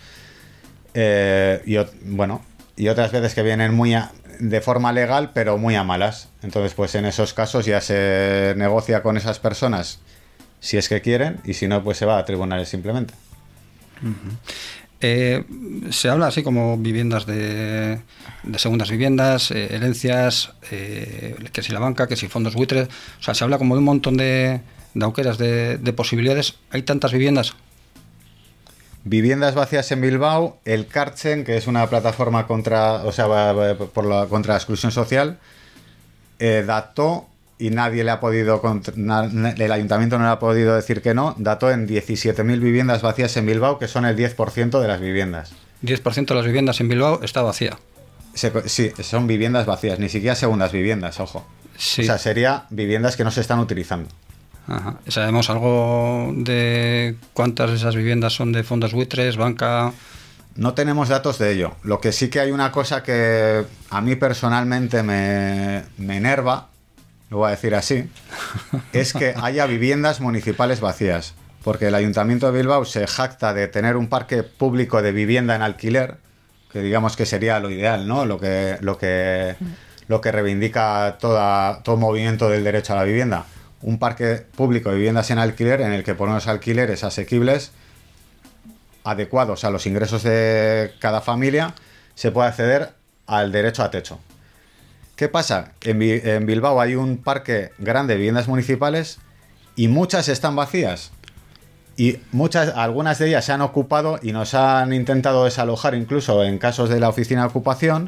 Eh, y bueno, y otras veces que vienen muy a, de forma legal, pero muy a malas. Entonces, pues en esos casos ya se negocia con esas personas si es que quieren, y si no, pues se va a tribunales simplemente. Uh-huh. Eh, se habla así como viviendas de, de segundas viviendas, eh, herencias, eh, que si la banca, que si fondos buitres. O sea, se habla como de un montón de, de auqueras, de, de posibilidades. ¿Hay tantas viviendas? Viviendas vacías en Bilbao, el Kartzen, que es una plataforma contra, o sea, por la, contra la exclusión social, eh, dató, y nadie le ha podido, el ayuntamiento no le ha podido decir que no, dató en diecisiete mil viviendas vacías en Bilbao, que son el diez por ciento de las viviendas. diez por ciento de las viviendas en Bilbao está vacía. Se, sí, son viviendas vacías, ni siquiera segundas viviendas, ojo. Sí. O sea, sería viviendas que no se están utilizando. Ajá. ¿Sabemos algo de cuántas de esas viviendas son de fondos buitres, banca? No tenemos datos de ello. Lo que sí que hay una cosa que a mí personalmente me, me enerva, lo voy a decir así, es que haya viviendas municipales vacías. Porque el Ayuntamiento de Bilbao se jacta de tener un parque público de vivienda en alquiler, que digamos que sería lo ideal, ¿no? Lo que, lo que, lo que reivindica toda, todo movimiento del derecho a la vivienda. Un parque público de viviendas en alquiler en el que por unos alquileres asequibles, adecuados a los ingresos de cada familia, se puede acceder al derecho a techo. ¿Qué pasa? En, en Bilbao hay un parque grande de viviendas municipales y muchas están vacías. Y muchas, algunas de ellas se han ocupado y nos han intentado desalojar incluso en casos de la oficina de ocupación.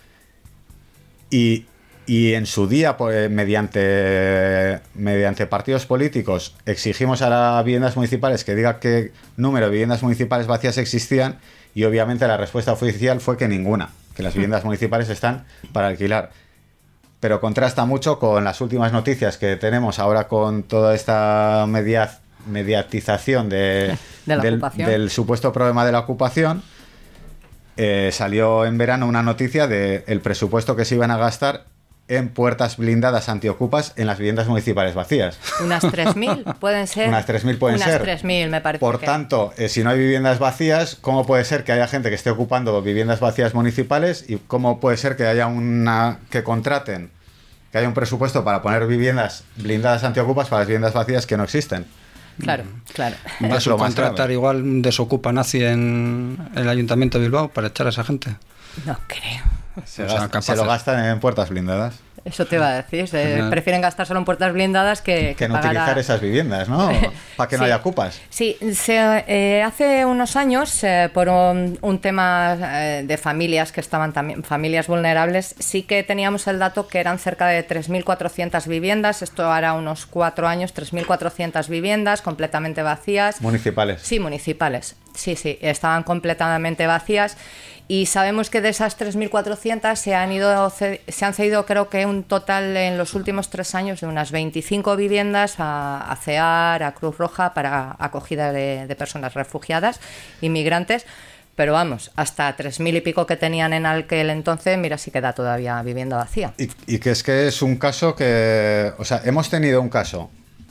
Y... Y en su día, pues, mediante, mediante partidos políticos, exigimos a las viviendas municipales que diga qué número de viviendas municipales vacías existían, y obviamente la respuesta oficial fue que ninguna, que las viviendas municipales están para alquilar. Pero contrasta mucho con las últimas noticias que tenemos ahora con toda esta media, mediatización de, de la del, ocupación. del supuesto problema de la ocupación. Eh, salió en verano una noticia del presupuesto que se iban a gastar en puertas blindadas antiocupas en las viviendas municipales vacías. Unas tres mil pueden ser. Unas tres mil pueden Unas ser. tres mil me parece. Por que... tanto, eh, si no hay viviendas vacías, ¿cómo puede ser que haya gente que esté ocupando viviendas vacías municipales? ¿Y cómo puede ser que haya una que contraten, que haya un presupuesto para poner viviendas blindadas antiocupas para las viviendas vacías que no existen? Claro, claro. ¿Va a subcontratar igual un desocupa nazi en el Ayuntamiento de Bilbao para echar a esa gente? No creo. Se, O sea, gasta, se lo gastan en puertas blindadas. Eso te iba a decir. Se prefieren gastar solo en puertas blindadas que, que, que no utilizar a... esas viviendas, ¿no? Para que no sí. haya ocupas. Sí, se, eh, hace unos años, eh, por un, un tema eh, de familias que estaban también, familias vulnerables, sí que teníamos el dato que eran cerca de tres mil cuatrocientas viviendas. Esto hará unos cuatro años, tres mil cuatrocientas viviendas completamente vacías. Municipales. Sí, municipales. Sí, sí, estaban completamente vacías. Y sabemos que de esas tres mil cuatrocientas se han ido se han cedido, creo que un total en los últimos tres años de unas veinticinco viviendas a, a CEAR, a Cruz Roja, para acogida de, de personas refugiadas, inmigrantes. Pero vamos, hasta tres mil y pico que tenían en aquel entonces, mira, sí queda todavía vivienda vacía. Y, y que es que es un caso que... O sea, hemos tenido un caso...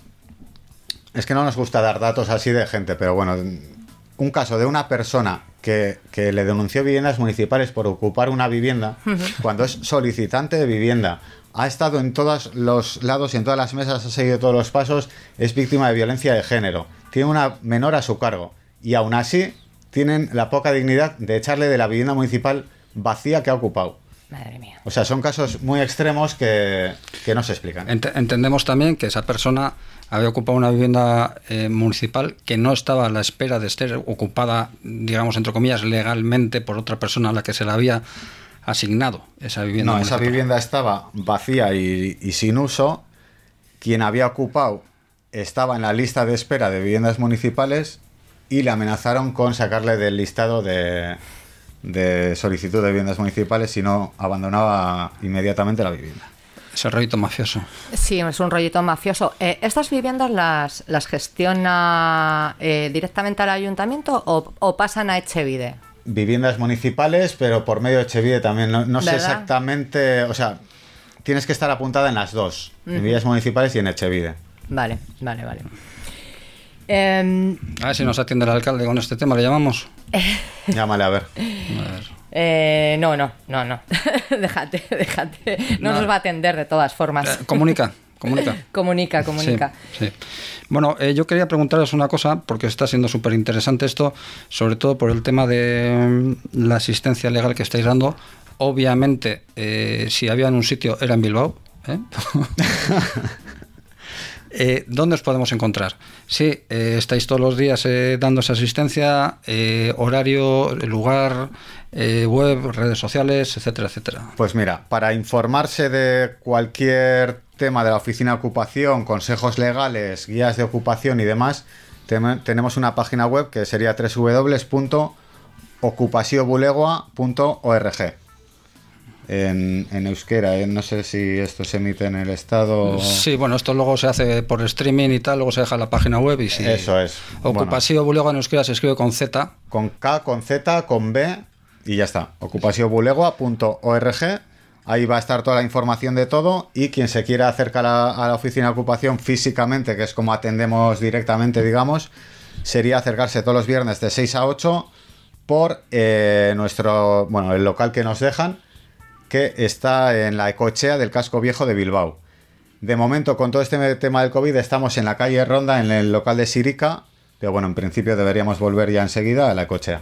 Es que no nos gusta dar datos así de gente, pero bueno... Un caso de una persona que, que le denunció viviendas municipales por ocupar una vivienda, uh-huh. cuando es solicitante de vivienda, ha estado en todos los lados y en todas las mesas, ha seguido todos los pasos, es víctima de violencia de género, tiene una menor a su cargo, y aún así tienen la poca dignidad de echarle de la vivienda municipal vacía que ha ocupado. Madre mía. O sea, son casos muy extremos que, que no se explican. Ent- entendemos también que esa persona había ocupado una vivienda eh, municipal que no estaba a la espera de estar ocupada, digamos, entre comillas, legalmente por otra persona a la que se la había asignado esa vivienda. No, municipal. esa vivienda estaba vacía y, y sin uso. Quien había ocupado estaba en la lista de espera de viviendas municipales y le amenazaron con sacarle del listado de, de solicitud de viviendas municipales si no abandonaba inmediatamente la vivienda. Ese rollito mafioso. Sí, es un rollito mafioso. Eh, ¿Estas viviendas las, las gestiona eh, directamente al ayuntamiento o, o pasan a Etxebide? Viviendas municipales, pero por medio de Etxebide también. No, no sé exactamente, o sea, tienes que estar apuntada en las dos, uh-huh. en viviendas municipales y en Etxebide. Vale, vale, vale. Eh, a ver si nos atiende el alcalde con este tema, ¿le llamamos? Llámale a ver. A ver. Eh, no, no, no, no. déjate, déjate. No, no nos va a atender de todas formas. Eh, comunica, comunica. comunica, comunica. Sí, sí. Bueno, eh, yo quería preguntaros una cosa, porque está siendo súper interesante esto, sobre todo por el tema de la asistencia legal que estáis dando. Obviamente, eh, si había en un sitio, era en Bilbao. ¿eh? Eh, ¿Dónde os podemos encontrar? Sí, eh, estáis todos los días eh, dando esa asistencia, eh, horario, lugar, eh, web, redes sociales, etcétera, etcétera. Pues mira, para informarse de cualquier tema de la oficina de ocupación, consejos legales, guías de ocupación y demás, ten- tenemos una página web que sería doble u doble u doble u punto ocupaziobulegua punto org. En, en euskera, ¿eh? No sé si esto se emite en el estado. Sí, bueno, esto luego se hace por streaming y tal, luego se deja en la página web y sí. Eso es. Ocupazio Bulegua en euskera se escribe con Z. Con K, con Z, con B y ya está. ocupaziobulegua punto org. Ahí va a estar toda la información de todo y quien se quiera acercar a, a la oficina de ocupación físicamente, que es como atendemos directamente, digamos, sería acercarse todos los viernes de seis a ocho por eh, nuestro, bueno, el local que nos dejan, que está en la Ecochea del Casco Viejo de Bilbao. De momento, con todo este tema del COVID, estamos en la calle Ronda, en el local de Sirica, pero bueno, en principio deberíamos volver ya enseguida a la Ecochea.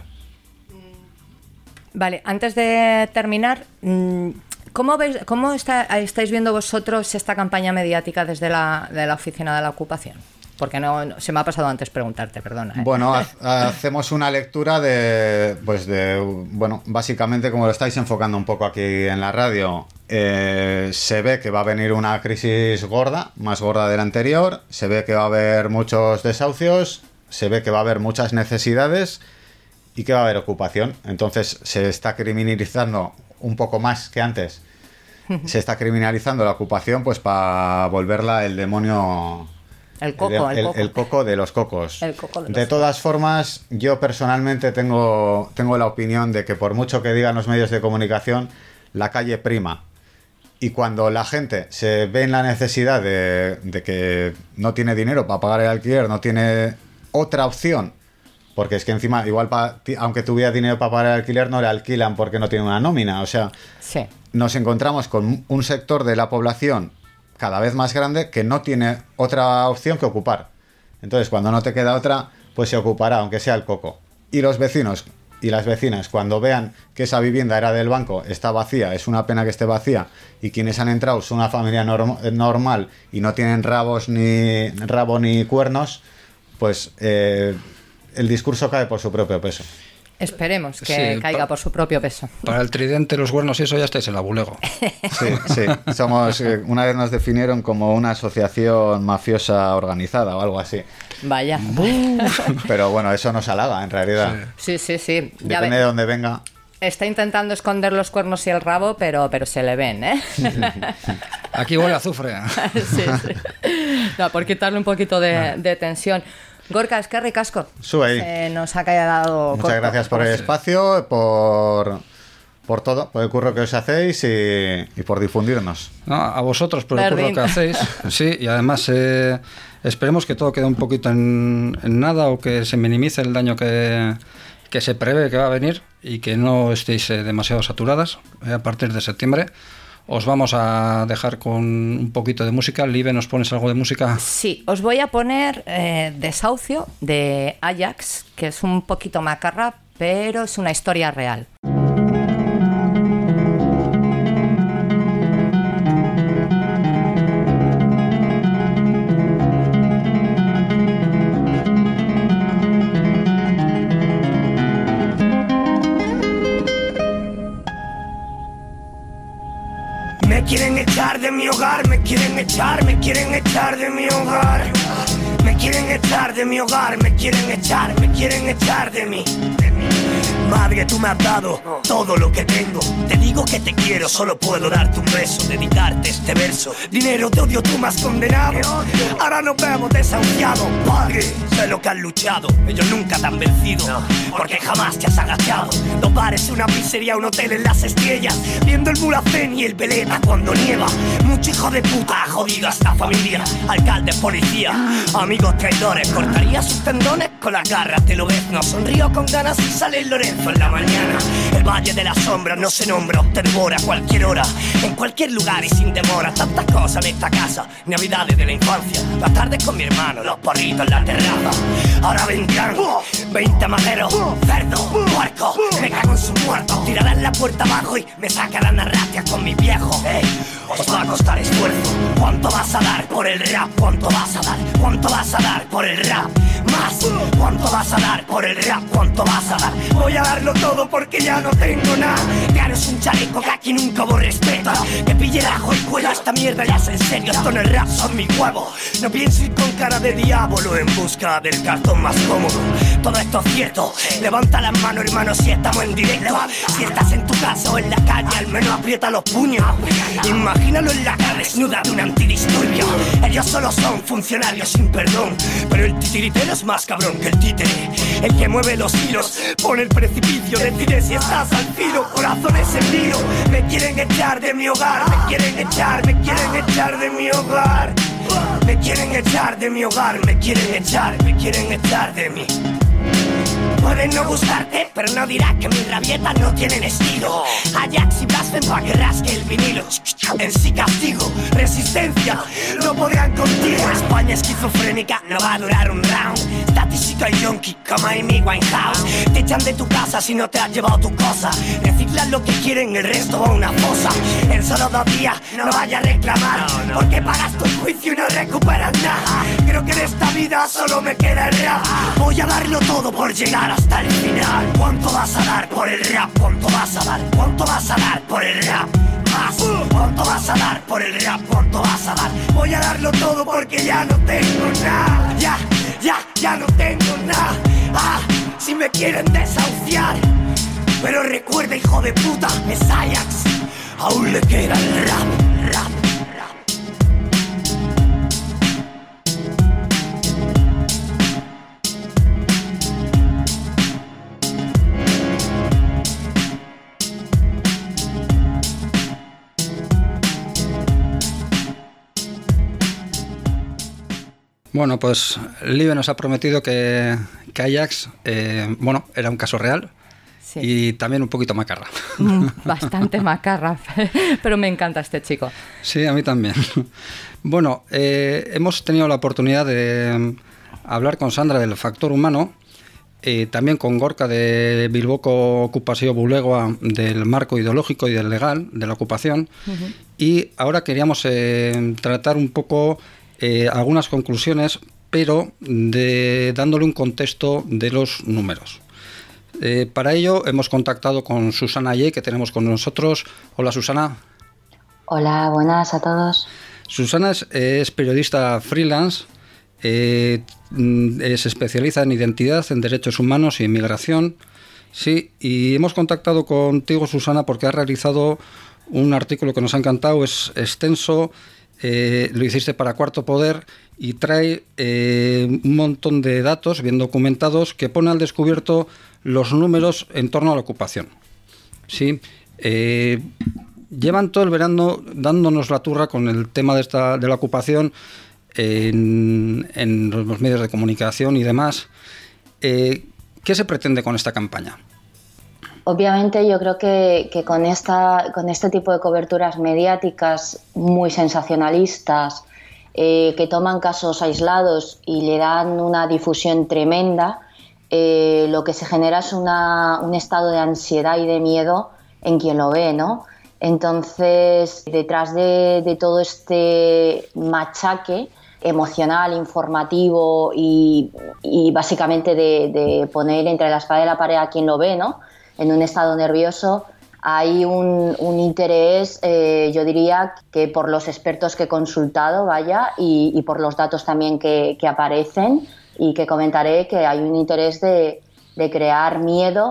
Vale, antes de terminar, ¿cómo, veis, cómo está, estáis viendo vosotros esta campaña mediática desde la, de la oficina de la ocupación? Porque no, no se me ha pasado antes preguntarte, perdona. ¿eh? Bueno, ha, hacemos una lectura de, pues de, bueno, básicamente como lo estáis enfocando un poco aquí en la radio, eh, se ve que va a venir una crisis gorda, más gorda de la anterior, se ve que va a haber muchos desahucios, se ve que va a haber muchas necesidades y que va a haber ocupación. Entonces se está criminalizando un poco más que antes. Se está criminalizando la ocupación pues para volverla el demonio... El coco, el, el, coco. el coco de los cocos. El coco de, los de todas formas, yo personalmente tengo, tengo la opinión de que por mucho que digan los medios de comunicación, la calle prima. Y cuando la gente se ve en la necesidad de, de que no tiene dinero para pagar el alquiler, no tiene otra opción, porque es que encima, igual pa, aunque tuviera dinero para pagar el alquiler, no le alquilan porque no tiene una nómina. O sea, sí. Nos encontramos con un sector de la población cada vez más grande que no tiene otra opción que ocupar. Entonces, cuando no te queda otra, pues se ocupará, aunque sea el coco. Y los vecinos y las vecinas, cuando vean que esa vivienda era del banco, está vacía, es una pena que esté vacía, y quienes han entrado son una familia norm- normal y no tienen rabos ni rabo ni cuernos, pues eh, el discurso cae por su propio peso. Esperemos que sí, caiga pa- por su propio peso. Para el tridente, los cuernos y eso ya estáis en la Bulego. Sí, sí. Somos, eh, una vez nos definieron como una asociación mafiosa organizada o algo así. Vaya. Pero bueno, eso nos halaga en realidad. Sí, sí, sí. Ya Depende ve- de dónde venga. Está intentando esconder los cuernos y el rabo, pero, pero se le ven, ¿eh? Aquí huele a azufre. Sí, sí. No, por quitarle un poquito de, de tensión. Gorka, es que ricasco. Sube ahí. Se nos ha quedado Muchas corto. gracias por el espacio, por, por todo, por el curro que os hacéis y, y por difundirnos. No, a vosotros por el curro Perdín. que hacéis. Sí, y además eh, esperemos que todo quede un poquito en, en nada o que se minimice el daño que, que se prevé que va a venir y que no estéis eh, demasiado saturadas eh, a partir de septiembre. Os vamos a dejar con un poquito de música. Live, ¿nos pones algo de música? Sí, os voy a poner eh, Desahucio de Ajax, que es un poquito macarra, pero es una historia real. Me quieren echar de mi hogar, me quieren echar, me quieren echar de mi hogar. Me quieren echar de mi hogar, me quieren echar, me quieren echar de mí. Madre, tú me has dado todo lo que tengo. Te digo que te quiero, solo puedo darte un beso, dedicarte este verso. Dinero, te odio, tú me has condenado. Ahora nos vemos desahuciados. Padre, sé lo que has luchado. Ellos nunca te han vencido, porque jamás te has agachado. Dos bares, una pizzería, un hotel en las estrellas, viendo el Mulacén y el Veleta cuando nieva. Mucho hijo de puta ha jodido a esta familia. Alcalde, policía, amigos traidores. Cortaría sus tendones con las garras, te lo ves. No sonrío con ganas y sale el Lorenzo en la mañana. El valle de las sombras no se nombra, te devora a cualquier hora, en cualquier lugar y sin demora. Tantas cosas en esta casa, navidades de la infancia, las tardes con mi hermano, los porritos en la terraza. Ahora vendrán veinte maderos, cerdo, puerco, me cago en sus muertos. Tirarán la puerta abajo y me sacarán a rastias con mis viejos. Eh, os va a costar esfuerzo. ¿Cuánto vas a dar por el rap? ¿Cuánto vas a dar? ¿Cuánto vas a dar por el rap? Más. ¿Cuánto vas a dar por el rap? ¿Cuánto vas a dar? Voy a darlo todo porque ya no tengo nada. Claro, es un chaleco que aquí nunca hubo respeto. Que pille el ajo y cuello, esta mierda ya es en serio. Esto no es rap, son mi huevo. No pienso ir con cara de diablo en busca del cartón más cómodo. Todo esto es cierto. Levanta las manos, hermano, si estamos en directo. Si estás en tu casa o en la calle, al menos aprieta los puños. Imagínalo en la cara desnuda de un antidisturbio. Ellos solo son funcionarios sin perdón, pero el titiritero es más cabrón que el títere. El que mueve los hilos, pone el precipicio, decide si estás al filo. Corazones en vilo, me quieren echar de mi hogar. Me quieren echar, me quieren echar de mi hogar. Me quieren echar de mi hogar, me quieren echar, me quieren echar de mí. Pueden no gustarte, pero no dirás que mis rabietas no tienen estilo. Ajax y Blasphemy pa' que rasque el vinilo. En sí castigo, resistencia, no podrán contigo. España esquizofrénica no va a durar un round. Statística y yonki como Amy Winehouse. Te echan de tu casa si no te has llevado tu cosa. Reciclan lo que quieren, el resto va a una fosa. En solo dos días no vaya a reclamar, porque pagas tu juicio y no recuperas nada. Creo que en esta vida solo me queda el rap. Voy a darlo todo por llegar hasta el final. ¿Cuánto vas a dar por el rap? ¿Cuánto vas a dar? ¿Cuánto vas a dar por el rap? Más. ¿Cuánto vas a dar por el rap? ¿Cuánto vas a dar? Voy a darlo todo porque ya no tengo nada. Ya, ya, ya no tengo nada. Ah, si me quieren desahuciar. Pero recuerda, hijo de puta, es Ajax. Aún le queda el rap, rap. Bueno, pues Live nos ha prometido que, que Ajax, eh, bueno, era un caso real. Sí. Y también un poquito macarra. Bastante macarra, pero me encanta este chico. Sí, a mí también. Bueno, eh, hemos tenido la oportunidad de hablar con Sandra del factor humano, eh, también con Gorka de Bilboko Okupazio Bulegoa, del marco ideológico y del legal de la ocupación. Uh-huh. Y ahora queríamos eh, tratar un poco eh, algunas conclusiones, pero de, dándole un contexto de los números. Eh, para ello hemos contactado con Susana Ye, que tenemos con nosotros. Hola, Susana. Hola, buenas a todos. Susana es, es periodista freelance, eh, se especializa en identidad, en derechos humanos y migración. Sí, y hemos contactado contigo, Susana, porque has realizado un artículo que nos ha encantado, es extenso, eh, lo hiciste para Cuarto Poder y trae eh, un montón de datos bien documentados que pone al descubierto los números en torno a la ocupación. Sí, eh, llevan todo el verano dándonos la turra con el tema de, esta, de la ocupación en, en los medios de comunicación y demás. Eh, ¿Qué se pretende con esta campaña? Obviamente yo creo que, que con, esta, con este tipo de coberturas mediáticas muy sensacionalistas, eh, que toman casos aislados y le dan una difusión tremenda, eh, lo que se genera es una, un estado de ansiedad y de miedo en quien lo ve, ¿no? Entonces, detrás de, de todo este machaque emocional, informativo y, y básicamente de, de poner entre la espada y la pared a quien lo ve, ¿no?, en un estado nervioso, hay un, un interés, eh, yo diría que por los expertos que he consultado, vaya, y, y por los datos también que, que aparecen y que comentaré, que hay un interés de, de crear miedo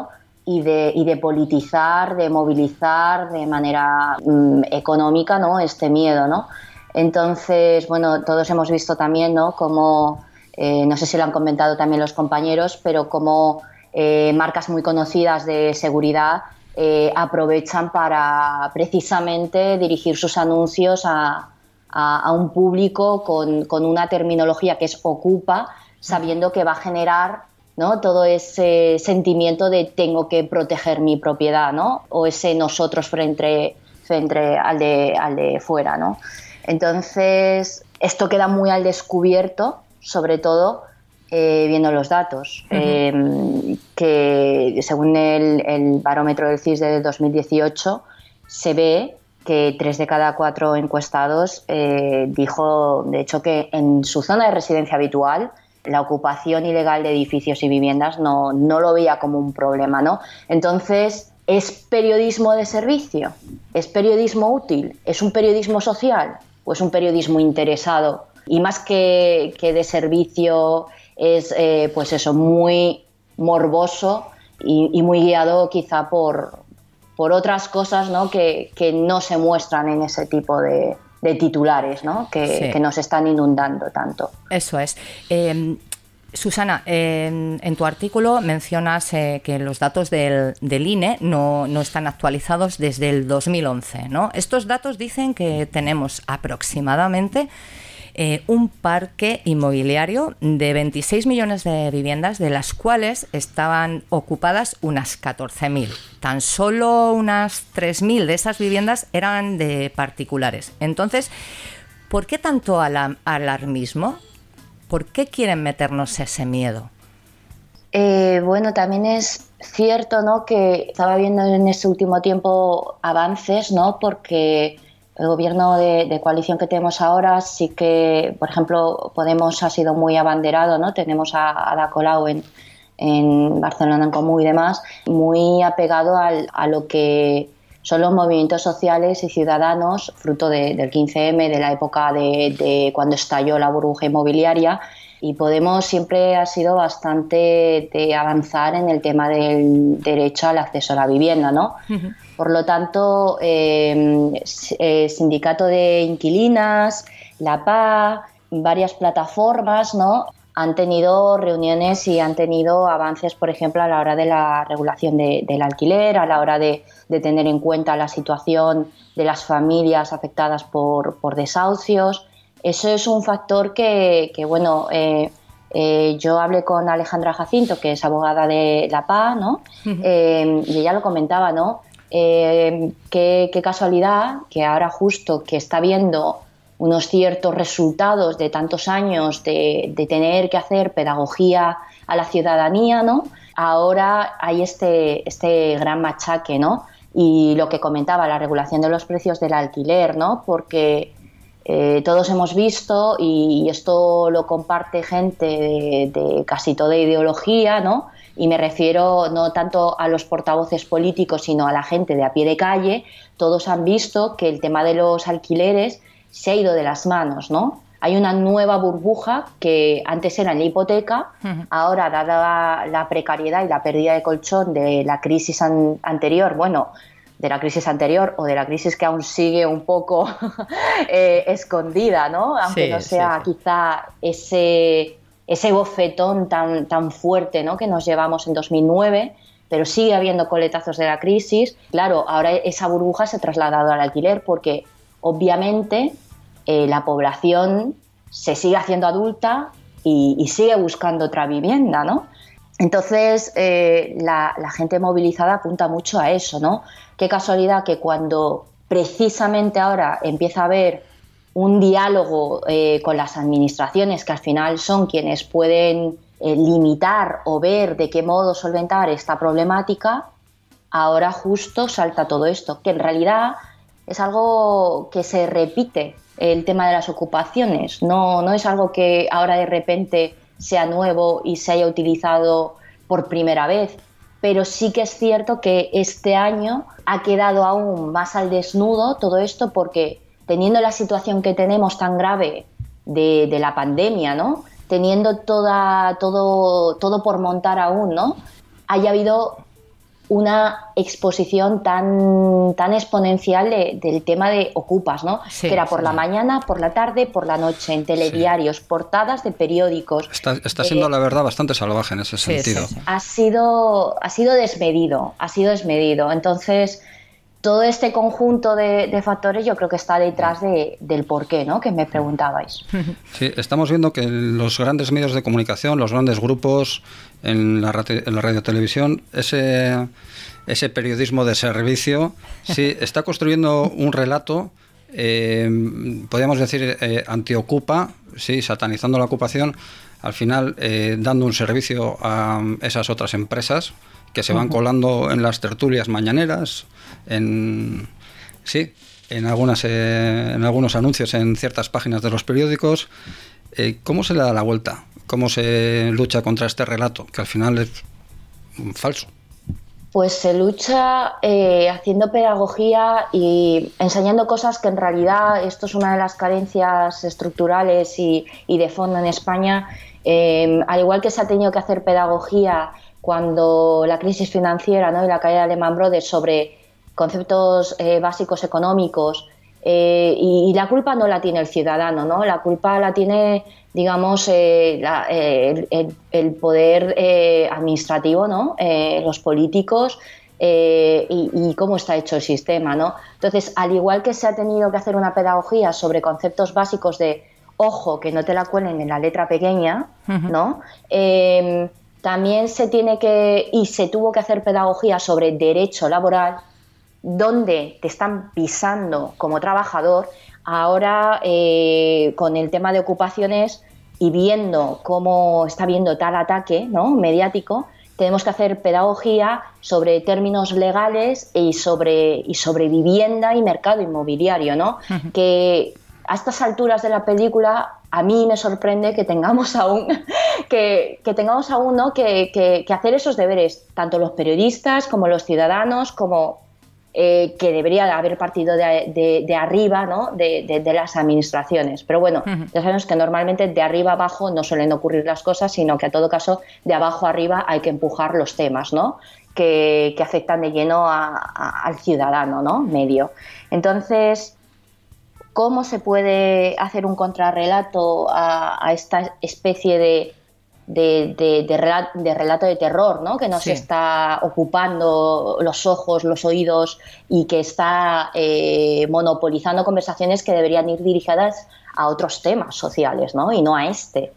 y de, y de politizar, de movilizar de manera mm, económica, ¿no?, este miedo, ¿no? Entonces, bueno, todos hemos visto también, ¿no?, como, eh, no sé si lo han comentado también los compañeros, pero como eh, marcas muy conocidas de seguridad eh, aprovechan para precisamente dirigir sus anuncios a, a, a un público con, con una terminología que es ocupa, sabiendo que va a generar, ¿no?, todo ese sentimiento de tengo que proteger mi propiedad, ¿no?, o ese nosotros frente, frente al, de, al de fuera, ¿no? Entonces, esto queda muy al descubierto, sobre todo eh, viendo los datos, uh-huh. eh, que según el, el barómetro del C I S de dos mil dieciocho se ve que tres de cada cuatro encuestados eh, dijo, de hecho, que en su zona de residencia habitual la ocupación ilegal de edificios y viviendas no, no lo veía como un problema, ¿no? Entonces, ¿es periodismo de servicio? ¿Es periodismo útil? ¿Es un periodismo social? ¿O es un periodismo interesado? Y más que, que de servicio, es eh, pues eso, muy morboso y, y muy guiado quizá por, por otras cosas, ¿no?, que, que no se muestran en ese tipo de, de titulares, ¿no?, que, sí. que nos están inundando tanto. Eso es. Eh, Susana, eh, en tu artículo mencionas eh, que los datos del, del I N E no, no están actualizados desde el dos mil once, ¿no? Estos datos dicen que tenemos aproximadamente eh, un parque inmobiliario de veintiséis millones de viviendas, de las cuales estaban ocupadas unas catorce mil. Tan solo unas tres mil de esas viviendas eran de particulares. Entonces, ¿por qué tanto alam- alarmismo? ¿Por qué quieren meternos ese miedo? Eh, bueno, también es cierto, ¿no?, que estaba viendo en este último tiempo avances, ¿no?, porque el gobierno de, de coalición que tenemos ahora sí que, por ejemplo, Podemos ha sido muy abanderado, ¿no? Tenemos a Ada Colau en, en Barcelona en Comú y demás, muy apegado al, a lo que son los movimientos sociales y ciudadanos, fruto de, del quince eme, de la época de, de cuando estalló la burbuja inmobiliaria, y Podemos siempre ha sido bastante de avanzar en el tema del derecho al acceso a la vivienda, ¿no? Uh-huh. Por lo tanto, eh, eh, Sindicato de Inquilinas, la P A, varias plataformas, ¿no?, han tenido reuniones y han tenido avances, por ejemplo, a la hora de la regulación de, del alquiler, a la hora de, de tener en cuenta la situación de las familias afectadas por, por desahucios. Eso es un factor que, que bueno, eh, eh, yo hablé con Alejandra Jacinto, que es abogada de la P A, ¿no? Uh-huh. eh, y ella lo comentaba, ¿no? Eh, qué, qué casualidad que ahora justo que está viendo unos ciertos resultados de tantos años de, de tener que hacer pedagogía a la ciudadanía, ¿no?, ahora hay este, este gran machaque, ¿no? Y lo que comentaba, la regulación de los precios del alquiler, ¿no?, porque eh, todos hemos visto, y esto lo comparte gente de, de casi toda ideología, ¿no?, y me refiero no tanto a los portavoces políticos, sino a la gente de a pie de calle, todos han visto que el tema de los alquileres se ha ido de las manos, ¿no? Hay una nueva burbuja que antes era en la hipoteca, uh-huh. ahora, dada la precariedad y la pérdida de colchón de la crisis an- anterior, bueno, de la crisis anterior o de la crisis que aún sigue un poco eh, escondida, ¿no? Aunque sí, no sea sí, sí. quizá ese, ese bofetón tan, tan fuerte, ¿no?, que nos llevamos en dos mil nueve, pero sigue habiendo coletazos de la crisis. Claro, ahora esa burbuja se ha trasladado al alquiler porque obviamente eh, la población se sigue haciendo adulta y, y sigue buscando otra vivienda, ¿no? Entonces eh, la, la gente movilizada apunta mucho a eso, ¿no? Qué casualidad que cuando precisamente ahora empieza a haber un diálogo eh, con las administraciones, que al final son quienes pueden eh, limitar o ver de qué modo solventar esta problemática, ahora justo salta todo esto, que en realidad es algo que se repite, el tema de las ocupaciones, no, no es algo que ahora de repente sea nuevo y se haya utilizado por primera vez, pero sí que es cierto que este año ha quedado aún más al desnudo todo esto, porque teniendo la situación que tenemos tan grave de, de la pandemia, ¿no?, teniendo toda, todo, todo por montar aún, ¿no?, haya habido una exposición tan, tan exponencial de, del tema de ocupas, ¿no? Sí, que era por sí. la mañana, por la tarde, por la noche, en telediarios, sí. portadas de periódicos. Está, está siendo, eh, la verdad, bastante salvaje en ese sí, sentido. Sí, sí. Ha sido, ha sido desmedido, ha sido desmedido. Entonces, todo este conjunto de, de factores yo creo que está detrás de, del porqué, ¿no? Que me preguntabais. Sí, estamos viendo que los grandes medios de comunicación, los grandes grupos en la, en la radio-televisión, ese, ese periodismo de servicio, sí, está construyendo un relato, eh, podríamos decir, eh, antiocupa, sí, satanizando la ocupación, al final eh, dando un servicio a esas otras empresas que se van colando en las tertulias mañaneras, en sí, en algunas eh, en algunos anuncios en ciertas páginas de los periódicos. Eh, ¿Cómo se le da la vuelta? ¿Cómo se lucha contra este relato, que al final es falso? Pues se lucha eh, haciendo pedagogía y enseñando cosas que en realidad, esto es una de las carencias estructurales y, y de fondo en España. Eh, al igual que se ha tenido que hacer pedagogía cuando la crisis financiera, ¿no? y la caída de Lehman Brothers sobre conceptos eh, básicos económicos, eh, y, y la culpa no la tiene el ciudadano, ¿no? La culpa la tiene, digamos, eh, la, eh, el, el poder eh, administrativo, ¿no? Eh, los políticos eh, y, y cómo está hecho el sistema, ¿no? Entonces, al igual que se ha tenido que hacer una pedagogía sobre conceptos básicos de ojo, que no te la cuelen en la letra pequeña, ¿no? Eh, También se tiene que, y se tuvo que hacer pedagogía sobre derecho laboral, donde te están pisando como trabajador. Ahora, eh, con el tema de ocupaciones y viendo cómo está habiendo tal ataque, ¿no? mediático, tenemos que hacer pedagogía sobre términos legales y sobre, y sobre vivienda y mercado inmobiliario, ¿no? Uh-huh. Que a estas alturas de la película a mí me sorprende que tengamos aún que, que tengamos aún ¿no? que, que, que hacer esos deberes, tanto los periodistas como los ciudadanos, como eh, que debería haber partido de, de, de arriba, ¿no? de, de, de las administraciones. Pero bueno, uh-huh. ya sabemos que normalmente de arriba abajo no suelen ocurrir las cosas, sino que a todo caso de abajo arriba hay que empujar los temas, ¿no? que, que afectan de lleno a, a, al ciudadano, ¿no? medio. Entonces, ¿cómo se puede hacer un contrarrelato a, a esta especie de, de, de, de, relato, de relato de terror, ¿no? que nos sí. está ocupando los ojos, los oídos y que está eh, monopolizando conversaciones que deberían ir dirigidas a otros temas sociales, ¿no? y no a este?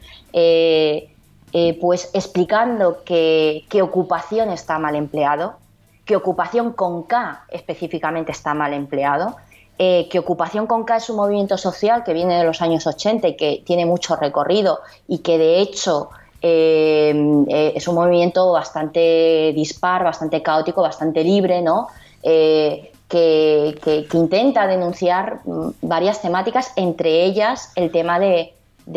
Eh, eh, pues explicando que, que ocupación está mal empleado, que ocupación con K específicamente está mal empleado, Eh, que Ocupación con K es un movimiento social que viene de los años ochenta y que tiene mucho recorrido y que de hecho eh, eh, es un movimiento bastante dispar, bastante caótico, bastante libre, ¿no? Eh, que, que, que intenta denunciar varias temáticas, entre ellas el tema de,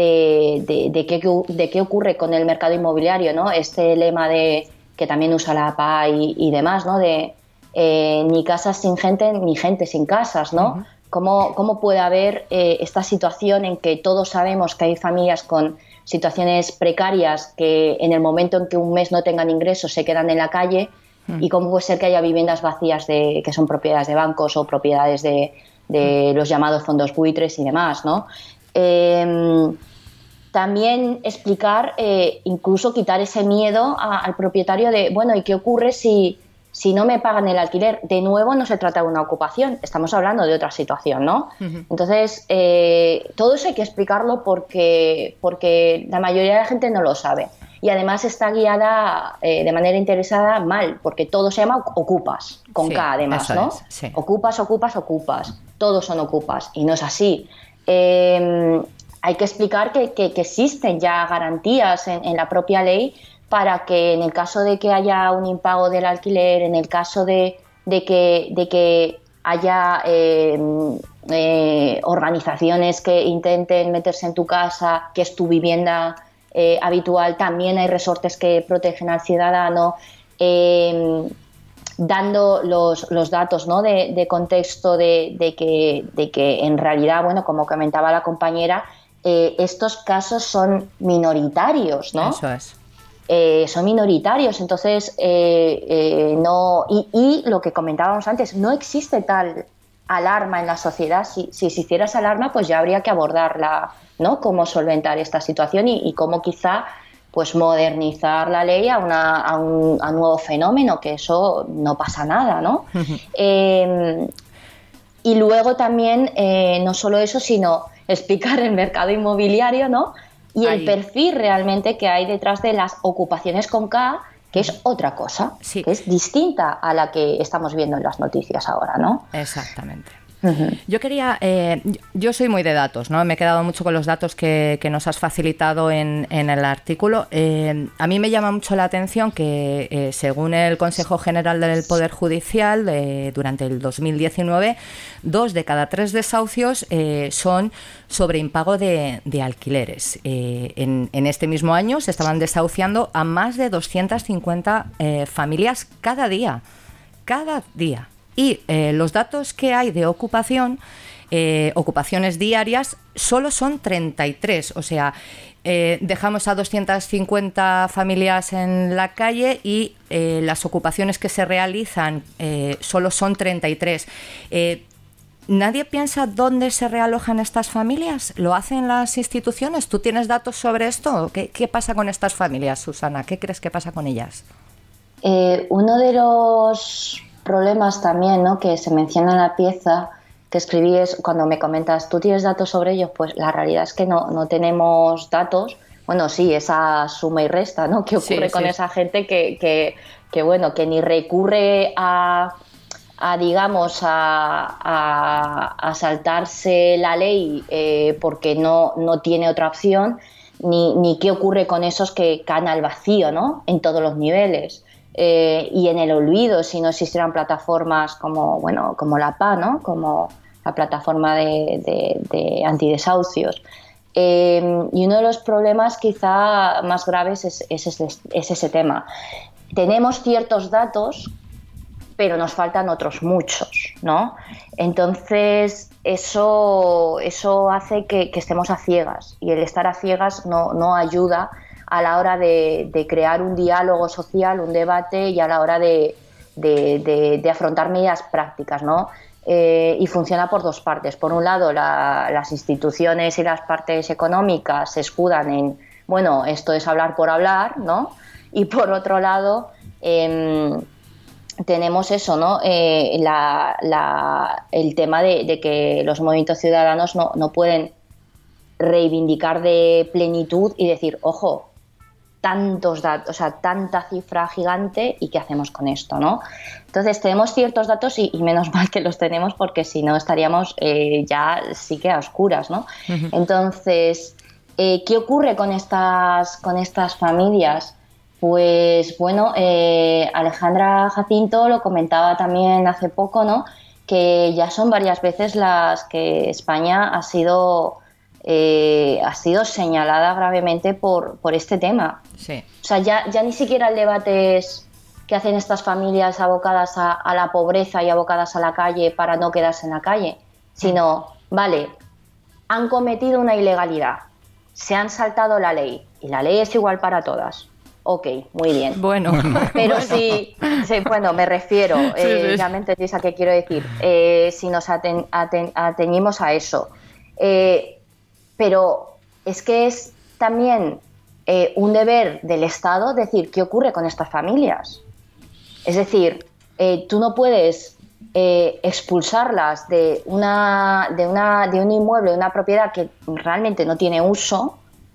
de, de, de, qué, de qué ocurre con el mercado inmobiliario, ¿no? Este lema de que también usa la A P A y, y demás, ¿no? de Eh, ni casas sin gente, ni gente sin casas, ¿no? Uh-huh. ¿Cómo, cómo puede haber eh, esta situación en que todos sabemos que hay familias con situaciones precarias que en el momento en que un mes no tengan ingresos se quedan en la calle? Uh-huh. ¿Y cómo puede ser que haya viviendas vacías de, que son propiedades de bancos o propiedades de, de uh-huh. los llamados fondos buitres y demás, ¿no? Eh, también explicar, eh, incluso quitar ese miedo a, al propietario de, bueno, ¿y qué ocurre si... Si no me pagan el alquiler? De nuevo, no se trata de una ocupación, estamos hablando de otra situación, ¿no? Uh-huh. Entonces, eh, todo eso hay que explicarlo porque, porque la mayoría de la gente no lo sabe. Y además está guiada eh, de manera interesada mal, porque todo se llama ocupas, con sí, K además, ¿no? Es, sí. Ocupas, ocupas, ocupas. Todos son ocupas, y no es así. Eh, hay que explicar que, que, que existen ya garantías en, en la propia ley para que en el caso de que haya un impago del alquiler, en el caso de, de, que, de que haya eh, eh, organizaciones que intenten meterse en tu casa, que es tu vivienda eh, habitual, también hay resortes que protegen al ciudadano, eh, dando los, los datos, ¿no? de, de contexto de, de, que, de que en realidad, bueno, como comentaba la compañera, eh, estos casos son minoritarios, ¿no? Eso es. eh, son minoritarios. Entonces, eh, eh, no. Y, y lo que comentábamos antes, no existe tal alarma en la sociedad. Si, si existiera esa alarma, pues ya habría que abordarla, ¿no? Cómo solventar esta situación y, y cómo quizá pues modernizar la ley a, una, a, un, a un nuevo fenómeno, que eso no pasa nada, ¿no? Uh-huh. eh, y luego también, eh, no solo eso, sino explicar el mercado inmobiliario, ¿no? Y el Ahí. perfil realmente que hay detrás de las ocupaciones con K, que es otra cosa, sí. que es distinta a la que estamos viendo en las noticias ahora, ¿no? Exactamente. Uh-huh. Yo quería, eh, yo soy muy de datos, ¿no? Me he quedado mucho con los datos que, que nos has facilitado en, en el artículo. Eh, a mí me llama mucho la atención que, eh, según el Consejo General del Poder Judicial, eh, durante el dos mil diecinueve, dos de cada tres desahucios eh, son sobre impago de, de alquileres. Eh, en, en este mismo año se estaban desahuciando a más de doscientas cincuenta eh, familias cada día, cada día. Y eh, los datos que hay de ocupación, eh, ocupaciones diarias, solo son treinta y tres. O sea, eh, dejamos a doscientas cincuenta familias en la calle y eh, las ocupaciones que se realizan eh, solo son treinta y tres. Eh, ¿Nadie piensa dónde se realojan estas familias? ¿Lo hacen las instituciones? ¿Tú tienes datos sobre esto? ¿Qué, qué pasa con estas familias, Susana? ¿Qué crees que pasa con ellas? Eh, uno de los problemas también, ¿no?, que se menciona en la pieza que escribí es cuando me comentas, ¿tú tienes datos sobre ellos? Pues la realidad es que no, no tenemos datos. Bueno, sí, esa suma y resta, ¿no?, que ocurre sí, con sí. esa gente que, que, que, bueno, que ni recurre a, a digamos, a, a, a saltarse la ley eh, porque no, no tiene otra opción, ni, ni qué ocurre con esos que caen al vacío, ¿no?, en todos los niveles. Eh, y en el olvido, si no existieran plataformas como, bueno, como la P A, ¿no?, como la plataforma de, de, de antidesahucios. Eh, y uno de los problemas quizá más graves es, es, es, es ese tema. Tenemos ciertos datos, pero nos faltan otros muchos, ¿no? Entonces, eso, eso hace que, que estemos a ciegas, y el estar a ciegas no, no ayuda a la hora de, de crear un diálogo social, un debate, y a la hora de, de, de, de afrontar medidas prácticas, ¿no? Eh, y funciona por dos partes. Por un lado, la, las instituciones y las partes económicas se escudan en, bueno, esto es hablar por hablar, ¿no? Y por otro lado, eh, tenemos eso, ¿no? Eh, la, la, el tema de, de que los movimientos ciudadanos no, no pueden reivindicar de plenitud y decir, ojo, tantos datos, o sea, tanta cifra gigante, ¿y qué hacemos con esto, no? Entonces tenemos ciertos datos y, y menos mal que los tenemos, porque si no estaríamos eh, ya sí que a oscuras, ¿no? Uh-huh. Entonces, eh, ¿qué ocurre con estas, con estas familias? Pues bueno, eh, Alejandra Jacinto lo comentaba también hace poco, ¿no?, que ya son varias veces las que España ha sido Eh, ha sido señalada gravemente por, por este tema. Sí. O sea, ya, ya ni siquiera el debate es qué hacen estas familias abocadas a, a la pobreza y abocadas a la calle para no quedarse en la calle, sino, vale, han cometido una ilegalidad, se han saltado la ley, y la ley es igual para todas. Ok, muy bien. Bueno. Pero bueno. Si, si, bueno, me refiero, sí, eh, sí. ya me entendéis a qué quiero decir, eh, si nos aten, aten, ateñimos a eso. Eh, Pero es que es también eh, un deber del Estado decir qué ocurre con estas familias. Es decir, eh, tú no puedes eh, expulsarlas de, una, de, una, de un inmueble, de una propiedad que realmente no tiene uso,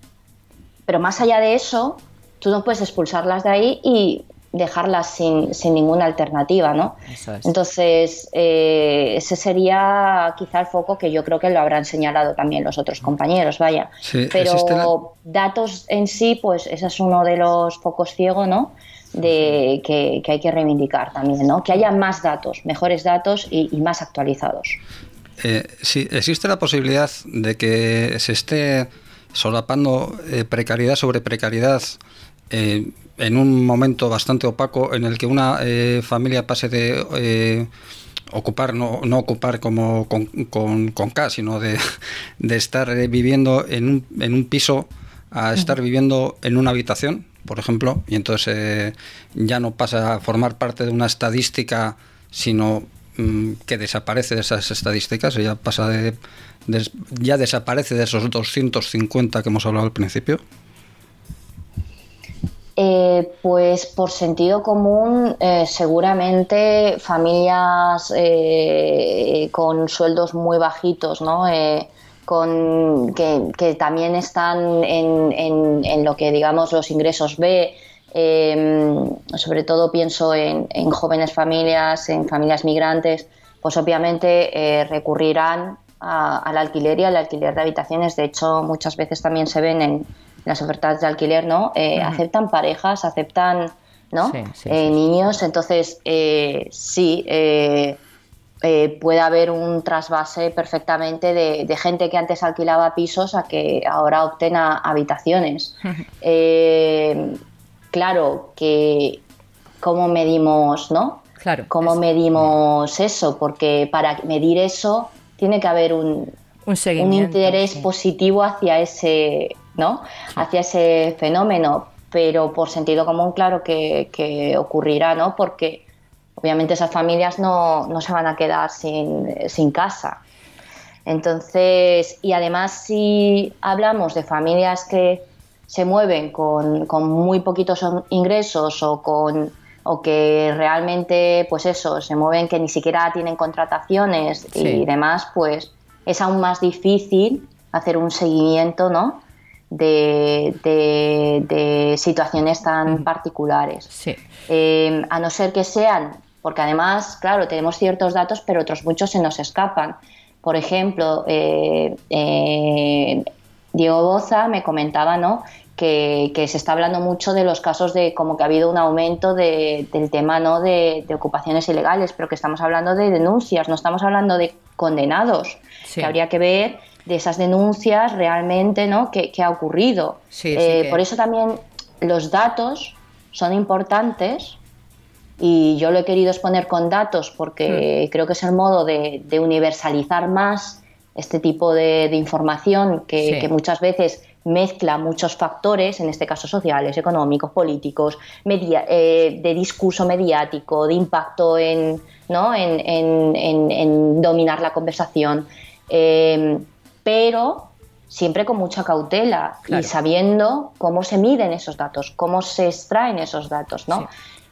pero más allá de eso, tú no puedes expulsarlas de ahí y dejarlas sin, sin ninguna alternativa, ¿no? Eso es. Entonces, eh, ese sería quizá el foco, que yo creo que lo habrán señalado también los otros compañeros, vaya. Sí, pero la... datos en sí, pues ese es uno de los focos ciegos, ¿no?, de que, que hay que reivindicar también, ¿no?, que haya más datos, mejores datos y, y más actualizados. Eh, sí, existe la posibilidad de que se esté solapando eh, precariedad sobre precariedad, eh, en un momento bastante opaco en el que una eh, familia pase de eh, ocupar, no, no ocupar como con, con, con K, sino de, de estar viviendo en un, en un piso a estar viviendo en una habitación, por ejemplo, y entonces eh, ya no pasa a formar parte de una estadística, sino mm, que desaparece de esas estadísticas, ya pasa de, de, ya desaparece de esos doscientos cincuenta que hemos hablado al principio. Eh, pues por sentido común, eh, seguramente familias eh, con sueldos muy bajitos, ¿no? Eh, con, que, que también están en, en, en lo que digamos los ingresos B, eh, sobre todo pienso en, en jóvenes familias, en familias migrantes, pues obviamente eh, recurrirán a, al alquiler y al alquiler de habitaciones. De hecho, muchas veces también se ven en las ofertas de alquiler, ¿no? Eh, uh-huh. Aceptan parejas, aceptan, ¿no? Sí, sí, eh, sí, niños, sí. Entonces sí, sí eh, eh, puede haber un trasvase perfectamente de, de gente que antes alquilaba pisos a que ahora opten a habitaciones. Uh-huh. Eh, claro que cómo medimos, ¿no? Claro. ¿Cómo es... medimos eso? Porque para medir eso tiene que haber un, un, seguimiento, un interés sí. positivo hacia ese, ¿no? Sí. hacia ese fenómeno, pero por sentido común claro que, que ocurrirá, ¿no? Porque obviamente esas familias no, no se van a quedar sin, sin casa. Entonces, y además si hablamos de familias que se mueven con, con muy poquitos ingresos o con o que realmente, pues eso, se mueven que ni siquiera tienen contrataciones sí. y demás, pues es aún más difícil hacer un seguimiento, ¿no? De, de, de situaciones tan mm. particulares. Sí. Eh, a no ser que sean, porque además, claro, tenemos ciertos datos, pero otros muchos se nos escapan. Por ejemplo, eh, eh, Diego Boza me comentaba, ¿no? Que, que se está hablando mucho de los casos de como que ha habido un aumento de, del tema, ¿no? de, de ocupaciones ilegales, pero que estamos hablando de denuncias, no estamos hablando de condenados, sí. que habría que ver de esas denuncias realmente, ¿no? ¿Qué, qué ha ocurrido? Sí, eh, sí que... Por eso también los datos son importantes y yo lo he querido exponer con datos porque mm. creo que es el modo de, de universalizar más este tipo de, de información que, sí. que muchas veces mezcla muchos factores, en este caso sociales, económicos, políticos, media, eh, de discurso mediático, de impacto en, ¿no? en, en, en, en dominar la conversación. Eh, pero siempre con mucha cautela claro. y sabiendo cómo se miden esos datos, cómo se extraen esos datos, ¿no? Sí.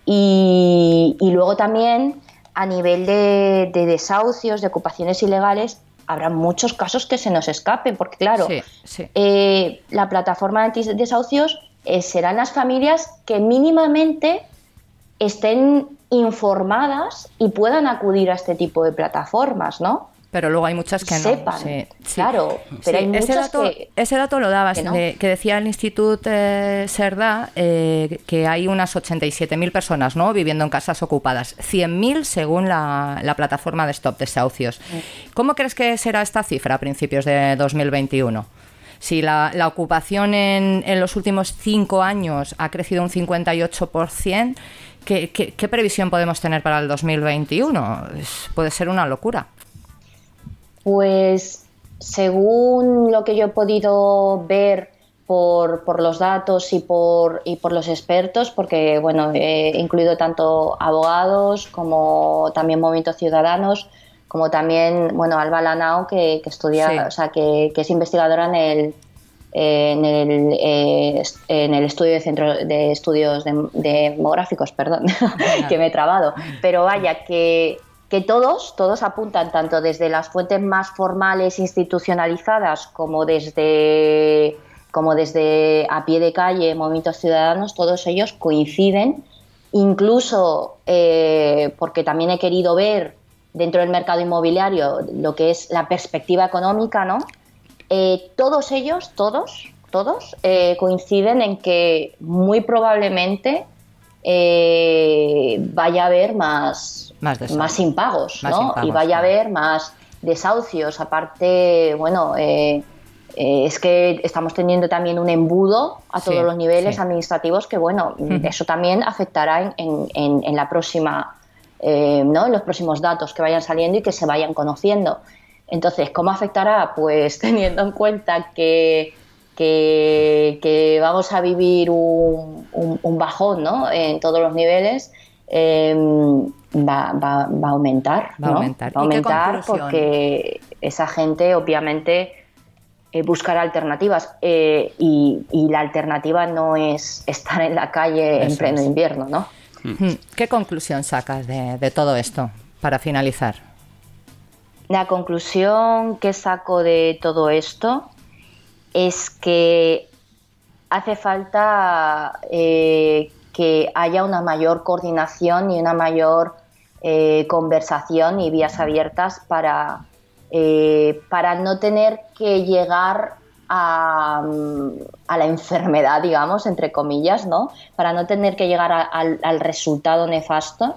Y, y luego también a nivel de, de desahucios, de ocupaciones ilegales, habrá muchos casos que se nos escapen, porque claro, sí, sí. Eh, la plataforma de desahucios eh, serán las familias que mínimamente estén informadas y puedan acudir a este tipo de plataformas, ¿no? Pero luego hay muchas que no. Sepan, sí, claro. Sí. Pero sí, hay ese, muchas dato, que, ese dato lo dabas, que, no. de, que decía el Instituto eh, Cerdà eh, que hay unas ochenta y siete mil personas, ¿no? Viviendo en casas ocupadas. cien mil según la, la plataforma de Stop Desahucios. Sí. ¿Cómo crees que será esta cifra a principios de dos mil veintiuno? Si la, la ocupación en, en los últimos cinco años ha crecido un cincuenta y ocho por ciento, ¿qué, qué, qué previsión podemos tener para el dos mil veintiuno? Es, puede ser una locura. Pues según lo que yo he podido ver por, por los datos y por, y por los expertos, porque bueno, he incluido tanto abogados como también movimientos ciudadanos, como también bueno, Alba Lanao, que, que estudia, sí. o sea, que, que es investigadora en el en el, eh, en el estudio de centro de estudios de, demográficos, perdón, que me he trabado, pero vaya que que todos, todos apuntan tanto desde las fuentes más formales institucionalizadas como desde, como desde a pie de calle, movimientos ciudadanos, todos ellos coinciden, incluso eh, porque también he querido ver dentro del mercado inmobiliario lo que es la perspectiva económica, ¿no? Eh, todos ellos, todos, todos eh, coinciden en que muy probablemente eh, vaya a haber más Más, más impagos, más ¿no? impagos, y vaya claro. a haber más desahucios. Aparte, bueno, eh, eh, es que estamos teniendo también un embudo a todos sí, los niveles sí. administrativos que, bueno, uh-huh. eso también afectará en, en, en la próxima, eh, ¿no? En los próximos datos que vayan saliendo y que se vayan conociendo. Entonces, ¿cómo afectará? Pues teniendo en cuenta que que, que vamos a vivir un, un, un bajón, ¿no? En todos los niveles, eh, va, va, va a aumentar. Va a ¿no? aumentar. Va a aumentar porque esa gente obviamente eh, buscará alternativas eh, y, y la alternativa no es estar en la calle Eso en pleno es. invierno, ¿no? ¿Qué conclusión sacas de, de todo esto para finalizar? La conclusión que saco de todo esto es que hace falta eh, que haya una mayor coordinación y una mayor eh, conversación y vías abiertas para, eh, para no tener que llegar a, a la enfermedad, digamos, entre comillas, ¿no? Para no tener que llegar a, al, al resultado nefasto,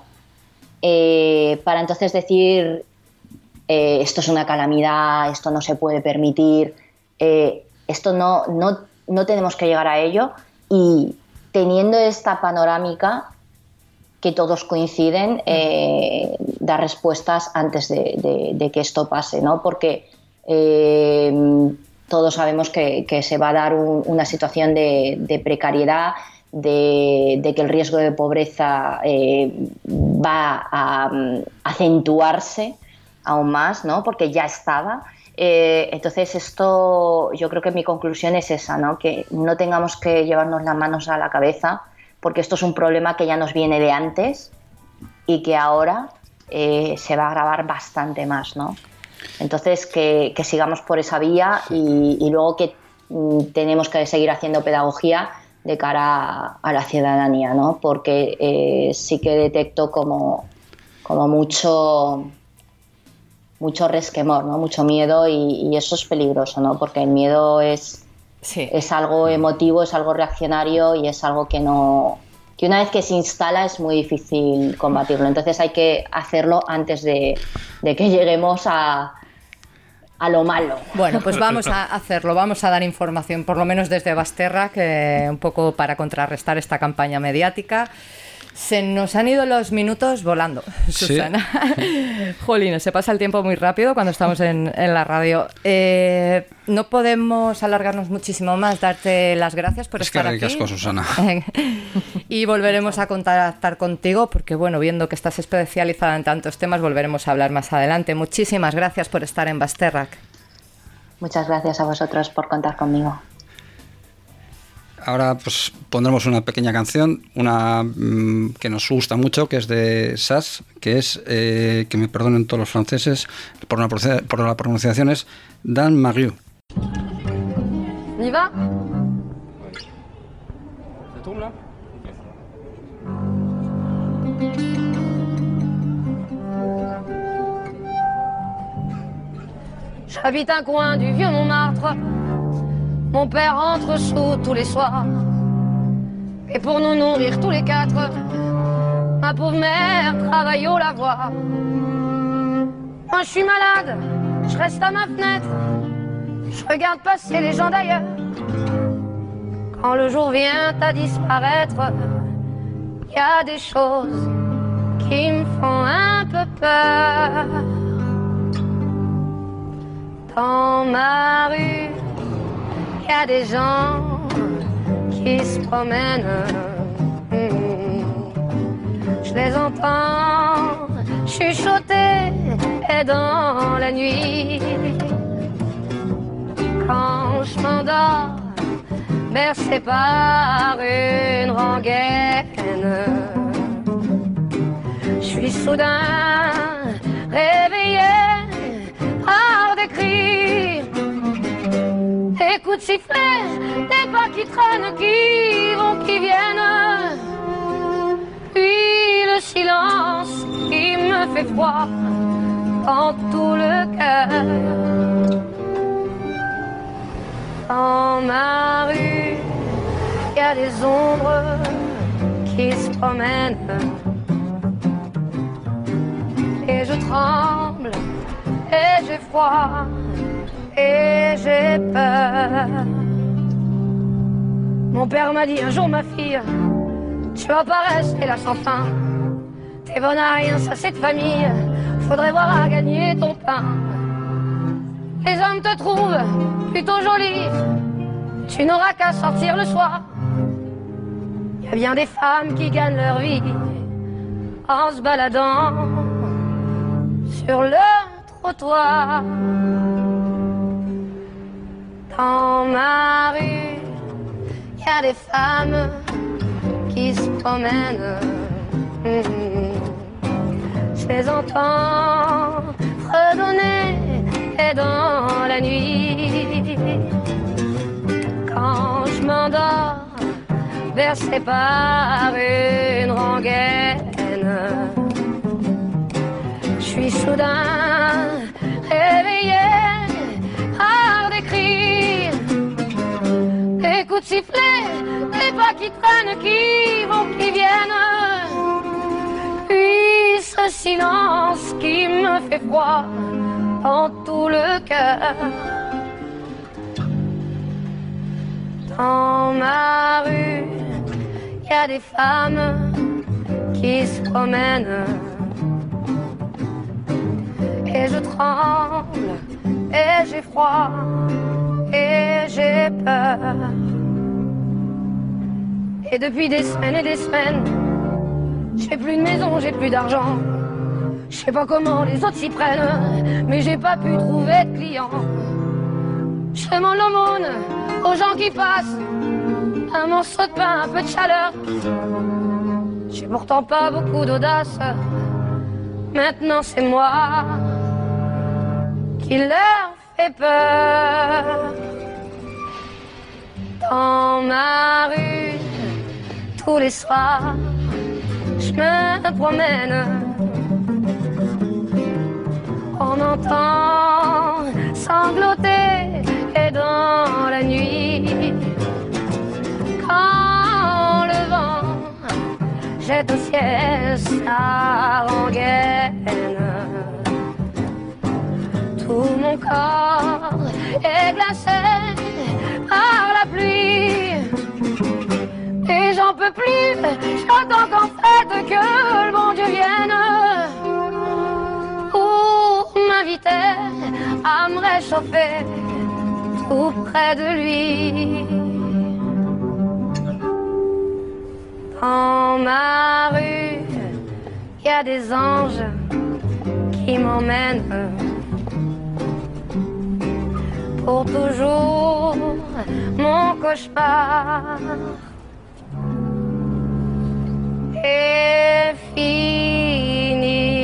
eh, para entonces decir eh, esto es una calamidad, esto no se puede permitir, eh, esto no, no, no tenemos que llegar a ello, y teniendo esta panorámica que todos coinciden, eh, dar respuestas antes de, de, de que esto pase, ¿no? Porque eh, todos sabemos que, que se va a dar un, una situación de, de precariedad, de, de que el riesgo de pobreza eh, va a um, acentuarse aún más, ¿no? Porque ya estaba. Eh, entonces esto, yo creo que mi conclusión es esa, ¿no? Que no tengamos que llevarnos las manos a la cabeza, porque esto es un problema que ya nos viene de antes y que ahora eh, se va a agravar bastante más, ¿no? Entonces que, que sigamos por esa vía y, y luego que mm, tenemos que seguir haciendo pedagogía de cara a, a la ciudadanía, ¿no? Porque eh, sí que detecto como, como mucho... mucho resquemor, ¿no? Mucho miedo y, y eso es peligroso, ¿no? Porque el miedo es, sí. es algo emotivo, es algo reaccionario y es algo que no que una vez que se instala es muy difícil combatirlo. Entonces hay que hacerlo antes de, de que lleguemos a, a lo malo. Bueno, pues vamos a hacerlo, vamos a dar información, por lo menos desde Basterra, que un poco para contrarrestar esta campaña mediática. Se nos han ido los minutos volando, Susana. Sí. Jolín, se pasa el tiempo muy rápido cuando estamos en, en la radio. Eh, no podemos alargarnos muchísimo más, darte las gracias por es estar que aquí. Casco, Susana. Y volveremos a contactar contigo porque, bueno, viendo que estás especializada en tantos temas, volveremos a hablar más adelante. Muchísimas gracias por estar en Basterrak. Muchas gracias a vosotros por contar conmigo. Ahora pues pondremos una pequeña canción, una mmm, que nos gusta mucho, que es de Sass, que es, eh, que me perdonen todos los franceses por, una, por la pronunciación, es Dan Mariou. On y va? Ça tourne là? J'habite un coin du vieux Montmartre. Mon père rentre sous tous les soirs. Et pour nous nourrir tous les quatre, ma pauvre mère travaille au lavoir. Moi je suis malade, je reste à ma fenêtre. Je regarde passer les gens d'ailleurs. Quand le jour vient à disparaître, il y a des choses qui me font un peu peur. Dans ma rue, il y a des gens qui se promènent. Je les entends chuchoter dans la nuit. Quand je m'endors, bercé par une rengaine, je suis soudain réveillé par des cris, des coups de sifflet, des pas qui traînent, qui vont, qui viennent, puis le silence qui me fait froid dans tout le cœur. Dans ma rue, il y a des ombres qui se promènent et je tremble et j'ai froid et j'ai peur. Mon père m'a dit un jour, ma fille, tu vas pas rester là sans fin. T'es bonne à rien, ça c'est de famille, faudrait voir à gagner ton pain. Les hommes te trouvent plutôt jolie, tu n'auras qu'à sortir le soir. Y a bien des femmes qui gagnent leur vie en se baladant sur le trottoir. Dans ma rue, y a des femmes qui se promènent. Je les entends fredonner et dans la nuit. Quand je m'endors, bercé par une rengaine, je suis soudain réveillé par des cris, des coups de sifflet, des pas qui traînent, qui vont, qui viennent. Puis ce silence qui me fait froid dans tout le cœur. Dans ma rue, y a des femmes qui se promènent. Et je tremble, et j'ai froid, et j'ai peur. Et depuis des semaines et des semaines, j'ai plus de maison, j'ai plus d'argent. Je sais pas comment les autres s'y prennent, mais j'ai pas pu trouver de clients. Je demande l'aumône aux gens qui passent, un morceau de pain, un peu de chaleur. J'ai pourtant pas beaucoup d'audace. Maintenant c'est moi qui leur fait peur. Dans ma rue, tous les soirs, je me promène. On entend sangloter et dans la nuit, quand le vent jette au ciel sa rengaine, tout mon corps est glacé par la pluie. Et j'en peux plus, j'attends qu'en fait que le bon Dieu vienne pour m'inviter à me réchauffer tout près de lui. Dans ma rue, y a des anges qui m'emmènent pour toujours mon cauchemar est fini.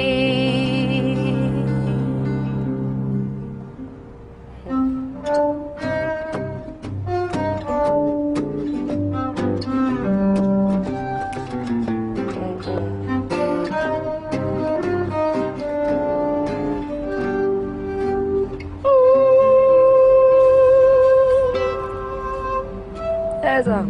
Eso.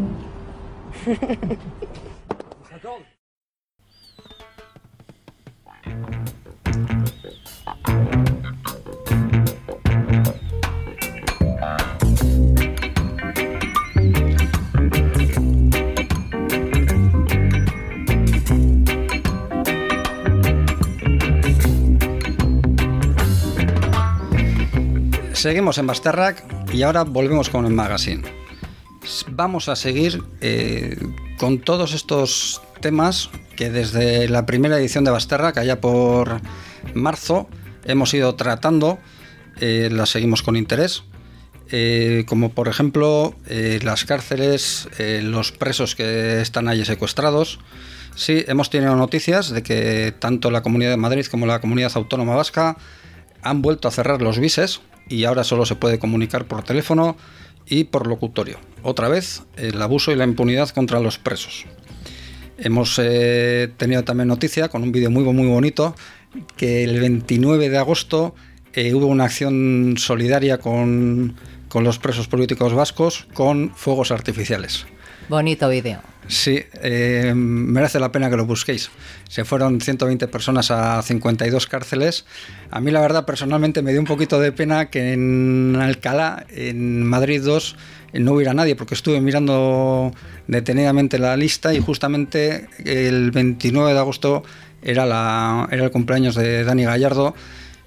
Seguimos en Basterrak y ahora volvemos con el magazine. Vamos a seguir eh, con todos estos temas que desde la primera edición de Basterrak, allá por marzo, hemos ido tratando, eh, las seguimos con interés, eh, como por ejemplo eh, las cárceles, eh, los presos que están allí secuestrados. Sí, hemos tenido noticias de que tanto la Comunidad de Madrid como la Comunidad Autónoma Vasca han vuelto a cerrar los bises y ahora solo se puede comunicar por teléfono y por locutorio. Otra vez, el abuso y la impunidad contra los presos. Hemos eh, tenido también noticia, con un vídeo muy, muy bonito, que el veintinueve de agosto eh, hubo una acción solidaria con, con los presos políticos vascos con fuegos artificiales. Bonito vídeo. Sí, eh, merece la pena que lo busquéis. Se fueron ciento veinte personas a cincuenta y dos cárceles. A mí la verdad personalmente me dio un poquito de pena que en Alcalá, en Madrid dos, no hubiera nadie, porque estuve mirando detenidamente la lista y justamente el veintinueve de agosto era, la, era el cumpleaños de Dani Gallardo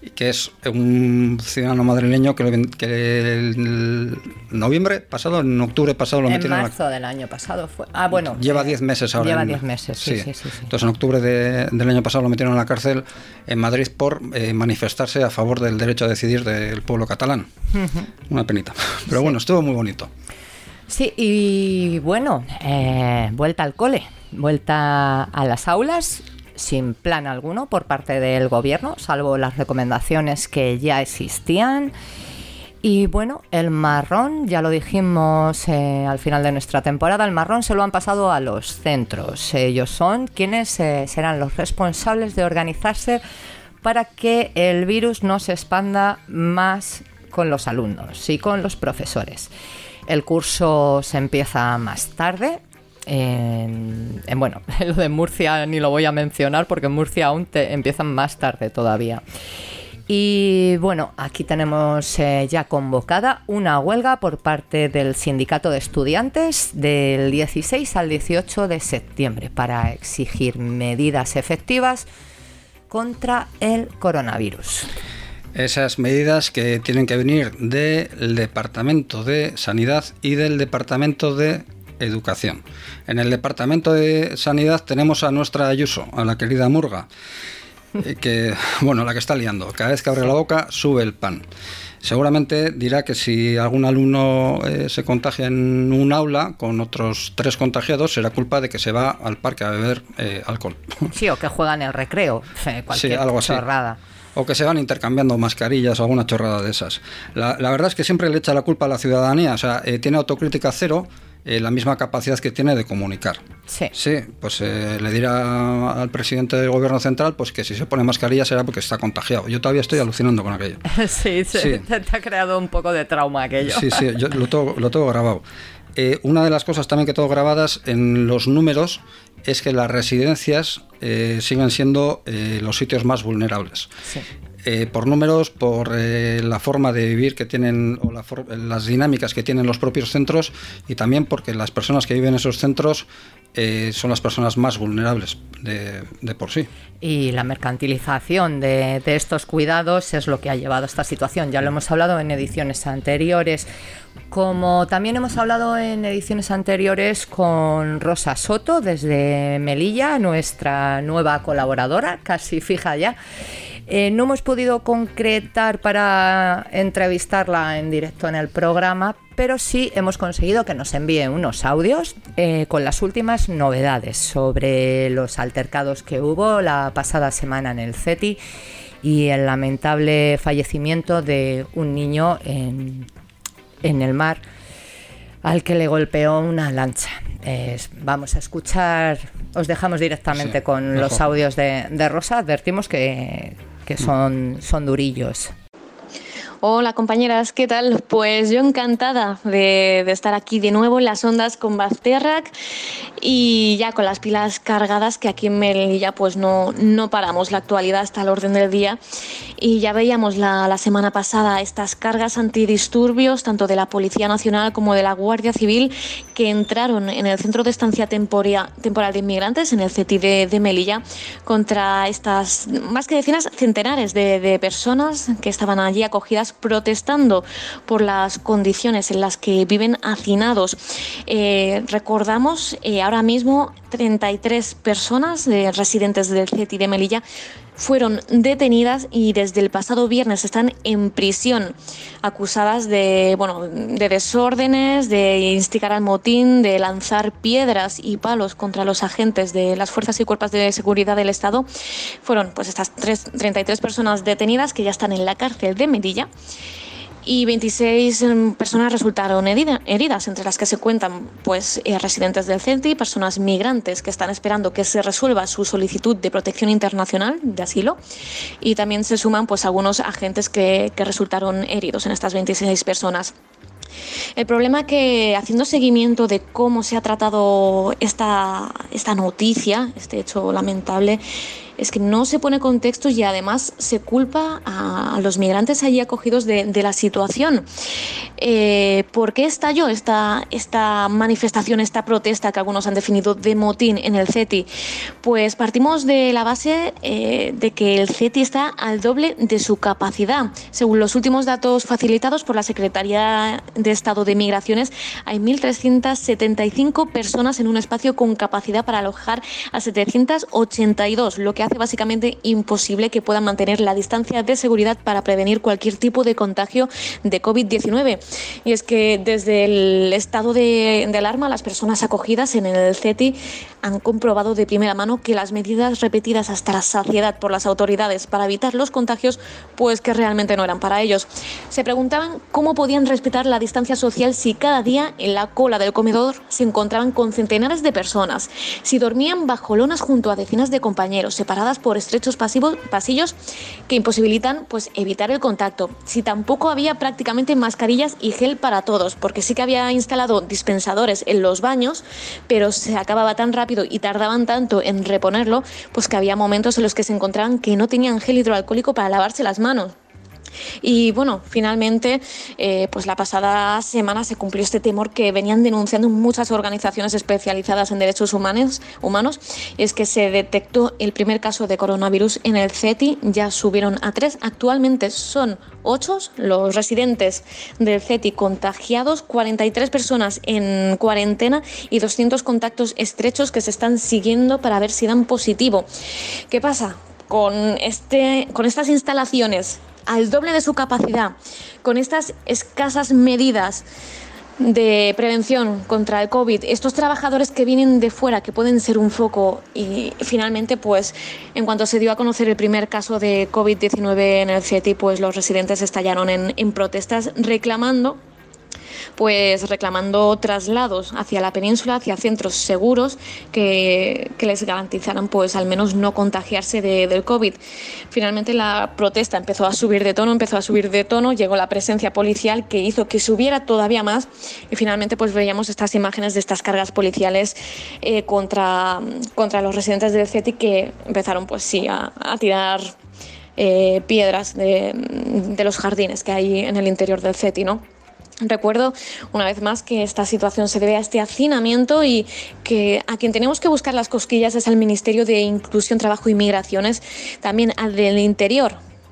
que es un ciudadano madrileño que, lo, que el noviembre pasado, en octubre pasado lo en metieron marzo en la... del año pasado fue. Ah, bueno. Lleva diez meses ahora. Lleva en... diez meses, sí, sí, sí, sí, sí. Entonces en octubre de, del año pasado lo metieron en la cárcel en Madrid por eh, manifestarse a favor del derecho a decidir del pueblo catalán. Uh-huh. Una penita. Pero sí. Bueno, estuvo muy bonito. Sí, y bueno, eh, vuelta al cole, vuelta a las aulas, sin plan alguno por parte del gobierno, salvo las recomendaciones que ya existían. Y bueno, el marrón, ya lo dijimos eh, al final de nuestra temporada, el marrón se lo han pasado a los centros. Ellos son quienes eh, serán los responsables de organizarse para que el virus no se expanda más con los alumnos y con los profesores. El curso se empieza más tarde. En, en, bueno, lo de Murcia ni lo voy a mencionar porque en Murcia aún te, empiezan más tarde todavía. Y bueno, aquí tenemos eh, ya convocada una huelga por parte del Sindicato de Estudiantes del dieciséis al dieciocho de septiembre para exigir medidas efectivas contra el coronavirus. Esas medidas que tienen que venir del Departamento de Sanidad y del Departamento de Educación. En el Departamento de Sanidad tenemos a nuestra Ayuso, a la querida Murga, eh, que, bueno, la que está liando. Cada vez que abre la boca, sube el pan. Seguramente dirá que si algún alumno eh, se contagia en un aula con otros tres contagiados, será culpa de que se va al parque a beber eh, alcohol. Sí, o que juega en el recreo, cualquier sí, algo así. Chorrada. O que se van intercambiando mascarillas o alguna chorrada de esas. La, la verdad es que siempre le echa la culpa a la ciudadanía. O sea, eh, tiene autocrítica cero, eh, la misma capacidad que tiene de comunicar. Sí. Sí, pues eh, le dirá al presidente del gobierno central pues que si se pone mascarilla será porque está contagiado. Yo todavía estoy alucinando con aquello. Sí, sí. Te, te ha creado un poco de trauma aquello. Sí, sí, yo lo tengo, lo tengo grabado. Eh, una de las cosas también que tengo grabadas en los números es que las residencias eh, siguen siendo eh, los sitios más vulnerables. Sí. Eh, por números, por eh, la forma de vivir que tienen o la for- las dinámicas que tienen los propios centros y también porque las personas que viven en esos centros eh, son las personas más vulnerables de, de por sí. Y la mercantilización de, de estos cuidados es lo que ha llevado a esta situación. Ya lo hemos hablado en ediciones anteriores, como también hemos hablado en ediciones anteriores con Rosa Soto desde Melilla, nuestra nueva colaboradora, casi fija ya. Eh, no hemos podido concretar para entrevistarla en directo en el programa, pero sí hemos conseguido que nos envíe unos audios eh, con las últimas novedades sobre los altercados que hubo la pasada semana en el CETI y el lamentable fallecimiento de un niño en, en el mar al que le golpeó una lancha. Eh, vamos a escuchar, os dejamos directamente sí, con mejor. Los audios de, de Rosa, advertimos que, que son, son durillos. Hola compañeras, ¿qué tal? Pues yo encantada de, de estar aquí de nuevo en las ondas con Bazterrak y ya con las pilas cargadas, que aquí en Melilla pues no, no paramos, la actualidad está al orden del día y ya veíamos la, la semana pasada estas cargas antidisturbios tanto de la Policía Nacional como de la Guardia Civil que entraron en el Centro de Estancia Temporia, Temporal de Inmigrantes, en el CETI de, de Melilla, contra estas más que decenas, centenares de, de personas que estaban allí acogidas protestando por las condiciones en las que viven hacinados. Eh, recordamos, eh, ahora mismo treinta y tres personas eh, residentes del CETI de Melilla fueron detenidas y desde el pasado viernes están en prisión, acusadas de, bueno, de desórdenes, de instigar al motín, de lanzar piedras y palos contra los agentes de las fuerzas y cuerpos de seguridad del Estado. Fueron pues estas tres, treinta y tres personas detenidas que ya están en la cárcel de Melilla. Y veintiséis personas resultaron heridas, entre las que se cuentan pues eh, residentes del CETI, personas migrantes que están esperando que se resuelva su solicitud de protección internacional de asilo, y también se suman pues algunos agentes que, que resultaron heridos en estas veintiséis personas. El problema que, haciendo seguimiento de cómo se ha tratado esta, esta noticia, este hecho lamentable, es que no se pone contexto y además se culpa a los migrantes allí acogidos de, de la situación. Eh, ¿Por qué estalló esta, esta manifestación, esta protesta que algunos han definido de motín en el CETI? Pues partimos de la base eh, de que el CETI está al doble de su capacidad. Según los últimos datos facilitados por la Secretaría de Estado de Migraciones, hay mil trescientas setenta y cinco personas en un espacio con capacidad para alojar a setecientas ochenta y dos, lo que hace básicamente imposible que puedan mantener la distancia de seguridad para prevenir cualquier tipo de contagio de COVID diecinueve. Y es que desde el estado de, de alarma, las personas acogidas en el CETI han comprobado de primera mano que las medidas repetidas hasta la saciedad por las autoridades para evitar los contagios, pues que realmente no eran para ellos. Se preguntaban cómo podían respetar la distancia social si cada día en la cola del comedor se encontraban con centenares de personas, si dormían bajo lonas junto a decenas de compañeros, separadas por estrechos pasivos, pasillos que imposibilitan pues evitar el contacto, si tampoco había prácticamente mascarillas y gel para todos, porque sí que había instalado dispensadores en los baños, pero se acababa tan rápido y tardaban tanto en reponerlo, pues que había momentos en los que se encontraban que no tenían gel hidroalcohólico para lavarse las manos. Y bueno, finalmente, eh, pues la pasada semana se cumplió este temor que venían denunciando muchas organizaciones especializadas en derechos humanos, humanos, y es que se detectó el primer caso de coronavirus en el CETI, ya subieron a tres, actualmente son ocho los residentes del CETI contagiados, cuarenta y tres personas en cuarentena y doscientos contactos estrechos que se están siguiendo para ver si dan positivo. ¿Qué pasa? Con, este, con estas instalaciones al doble de su capacidad, con estas escasas medidas de prevención contra el COVID, estos trabajadores que vienen de fuera, que pueden ser un foco, y finalmente, pues, en cuanto se dio a conocer el primer caso de COVID diecinueve en el CETI, pues los residentes estallaron en, en protestas reclamando pues reclamando traslados hacia la península, hacia centros seguros que, que les garantizaran pues al menos no contagiarse de, del COVID. Finalmente la protesta empezó a subir de tono, empezó a subir de tono, llegó la presencia policial que hizo que subiera todavía más y finalmente pues veíamos estas imágenes de estas cargas policiales eh, contra, contra los residentes del CETI que empezaron pues sí a, a tirar eh, piedras de, de los jardines que hay en el interior del CETI, ¿no? Recuerdo una vez más que esta situación se debe a este hacinamiento y que a quien tenemos que buscar las cosquillas es al Ministerio de Inclusión, Trabajo y Migraciones, también al del Interior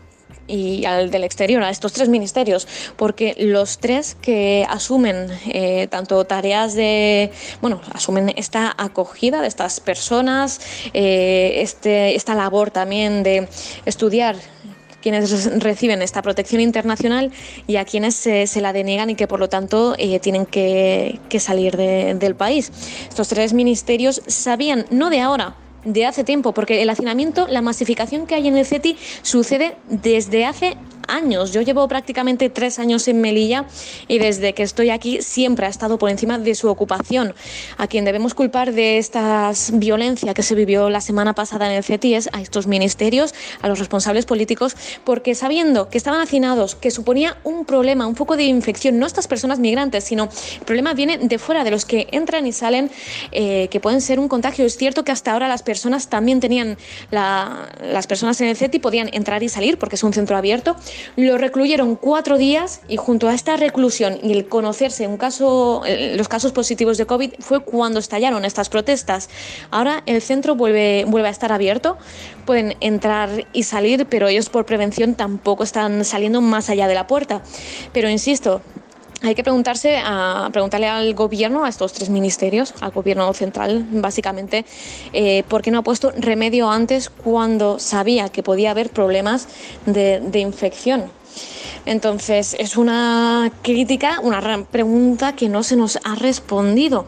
y al del Exterior, a estos tres ministerios, porque los tres que asumen eh, tanto tareas de, bueno, asumen esta acogida de estas personas, eh, este, esta labor también de estudiar quienes reciben esta protección internacional y a quienes se, se la denegan y que por lo tanto eh, tienen que, que salir de, del país. Estos tres ministerios sabían, no de ahora, de hace tiempo, porque el hacinamiento, la masificación que hay en el CETI sucede desde hace años. Yo llevo prácticamente tres años en Melilla y desde que estoy aquí siempre ha estado por encima de su ocupación. A quien debemos culpar de esta violencia que se vivió la semana pasada en el CETI es a estos ministerios, a los responsables políticos, porque sabiendo que estaban hacinados, que suponía un problema, un foco de infección, no estas personas migrantes, sino el problema viene de fuera, de los que entran y salen, eh, que pueden ser un contagio. Es cierto que hasta ahora las personas también tenían, la, las personas en el CETI podían entrar y salir porque es un centro abierto. Lo recluyeron cuatro días y junto a esta reclusión y el conocerse un caso, los casos positivos de COVID fue cuando estallaron estas protestas. Ahora el centro vuelve, vuelve a estar abierto, pueden entrar y salir, pero ellos por prevención tampoco están saliendo más allá de la puerta. Pero insisto, hay que preguntarse, a, preguntarle al gobierno, a estos tres ministerios, al gobierno central, básicamente, eh, por qué no ha puesto remedio antes cuando sabía que podía haber problemas de, de infección. Entonces, es una crítica, una pregunta que no se nos ha respondido.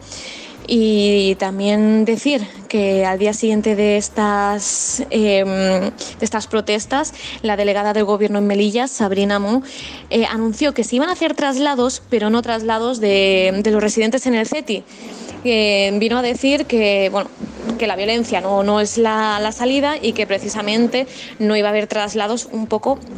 Y también decir que al día siguiente de estas, eh, de estas protestas, la delegada del gobierno en Melilla, Sabrina Mo, eh, anunció que se iban a hacer traslados, pero no traslados de, de los residentes en el CETI. Eh, vino a decir que, bueno, que la violencia no, no es la, la salida y que precisamente no iba a haber traslados un poco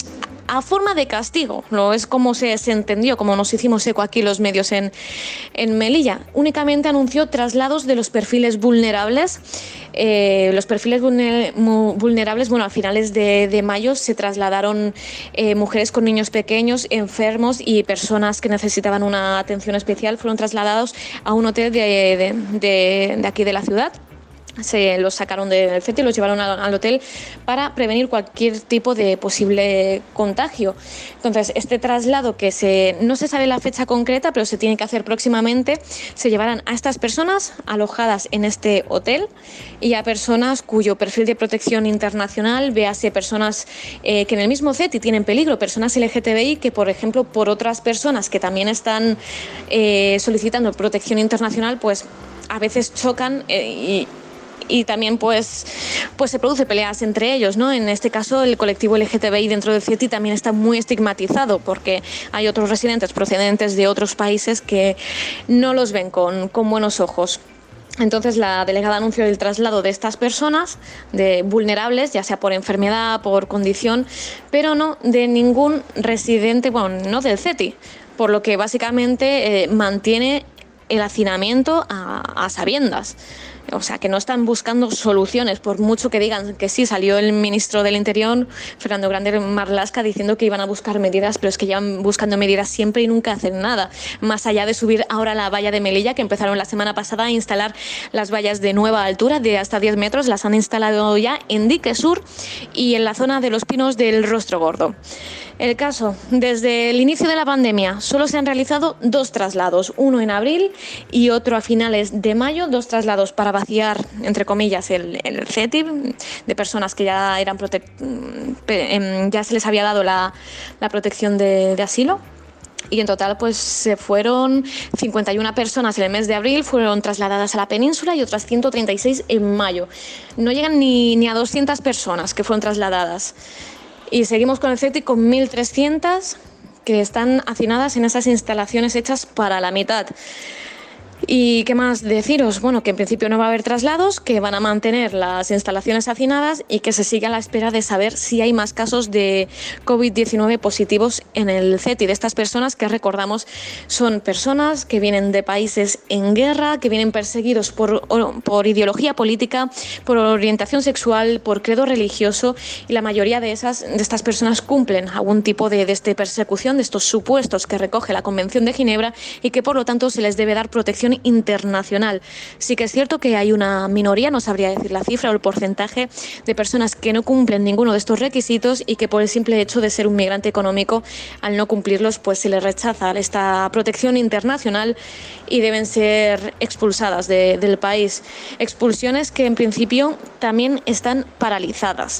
a forma de castigo. Lo es como se, se entendió, como nos hicimos eco aquí los medios en, en Melilla. Únicamente anunció traslados de los perfiles vulnerables. Eh, los perfiles vulnerables, bueno, a finales de, de mayo se trasladaron eh, mujeres con niños pequeños, enfermos y personas que necesitaban una atención especial. Fueron trasladados a un hotel de, de, de, de aquí de la ciudad. Se los sacaron del C E T y los llevaron al, al hotel para prevenir cualquier tipo de posible contagio. Entonces, este traslado, que se, no se sabe la fecha concreta, pero se tiene que hacer próximamente, se llevarán a estas personas alojadas en este hotel y a personas cuyo perfil de protección internacional, véase personas eh, que en el mismo C E T I tienen peligro, personas L G T B I que, por ejemplo, por otras personas que también están eh, solicitando protección internacional, pues a veces chocan eh, y y también pues, pues se produce peleas entre ellos, ¿no? En este caso el colectivo L G T B I dentro del C E T I también está muy estigmatizado porque hay otros residentes procedentes de otros países que no los ven con, con buenos ojos. Entonces la delegada anunció el traslado de estas personas, de vulnerables, ya sea por enfermedad, por condición, pero no de ningún residente, bueno, no del C E T I, por lo que básicamente eh, mantiene el hacinamiento a, a sabiendas. O sea, que no están buscando soluciones, por mucho que digan que sí. Salió el ministro del Interior, Fernando Grande Marlaska, diciendo que iban a buscar medidas, pero es que llevan buscando medidas siempre y nunca hacen nada. Más allá de subir ahora la valla de Melilla, que empezaron la semana pasada a instalar las vallas de nueva altura, de hasta diez metros, las han instalado ya en Dique Sur y en la zona de los Pinos del Rostro Gordo. El caso, desde el inicio de la pandemia solo se han realizado dos traslados, uno en abril y otro a finales de mayo, dos traslados para vaciar, entre comillas, el, el C E T I de personas que ya eran protec- ya se les había dado la, la protección de, de asilo. Y en total pues se fueron cincuenta y una personas en el mes de abril, fueron trasladadas a la península y otras ciento treinta y seis en mayo. No llegan ni, ni a doscientas personas que fueron trasladadas. Y seguimos con el C E T I con mil trescientas que están hacinadas en esas instalaciones hechas para la mitad. ¿Y qué más deciros? Bueno, que en principio no va a haber traslados, que van a mantener las instalaciones hacinadas y que se sigue a la espera de saber si hay más casos de COVID diecinueve positivos en el C E T I. De estas personas que, recordamos, son personas que vienen de países en guerra, que vienen perseguidos por, por ideología política, por orientación sexual, por credo religioso, y la mayoría de, esas, de estas personas cumplen algún tipo de, de este persecución, de estos supuestos que recoge la Convención de Ginebra, y que por lo tanto se les debe dar protección internacional. Sí que es cierto que hay una minoría, no sabría decir la cifra o el porcentaje, de personas que no cumplen ninguno de estos requisitos y que por el simple hecho de ser un migrante económico, al no cumplirlos, pues se les rechaza esta protección internacional y deben ser expulsadas de, del país. Expulsiones que en principio también están paralizadas.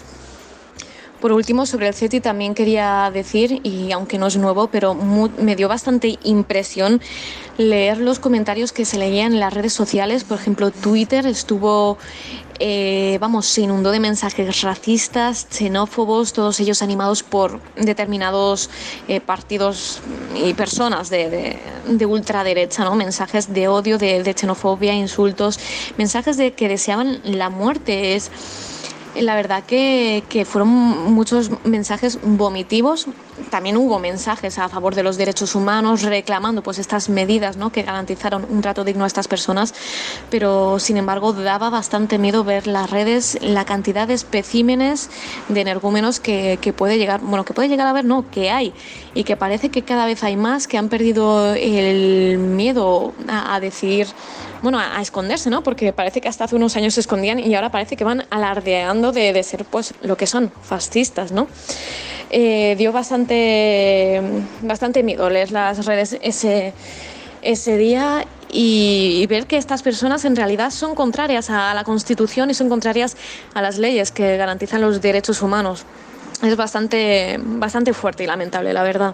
Por último, sobre el C E T I también quería decir, y aunque no es nuevo, pero muy, me dio bastante impresión leer los comentarios que se leían en las redes sociales. Por ejemplo, Twitter estuvo, eh, vamos, se inundó de mensajes racistas, xenófobos, todos ellos animados por determinados eh, partidos y personas de, de, de ultraderecha, ¿no? Mensajes de odio, de, de xenofobia, insultos, mensajes de que deseaban la muerte. Es... La verdad que, que fueron muchos mensajes vomitivos. También hubo mensajes a favor de los derechos humanos, reclamando pues estas medidas, ¿no?, que garantizaron un trato digno a estas personas, pero sin embargo daba bastante miedo ver las redes, la cantidad de especímenes de energúmenos que, que puede llegar, bueno, que puede llegar a ver, no, que hay, y que parece que cada vez hay más, que han perdido el miedo a, a decir, bueno, a, a esconderse, ¿no? Porque parece que hasta hace unos años se escondían y ahora parece que van alardeando de, de ser, pues, lo que son, fascistas, ¿no? Eh, dio bastante, bastante miedo leer las redes ese, ese día y, y ver que estas personas en realidad son contrarias a la Constitución y son contrarias a las leyes que garantizan los derechos humanos. Es bastante, bastante fuerte y lamentable, la verdad.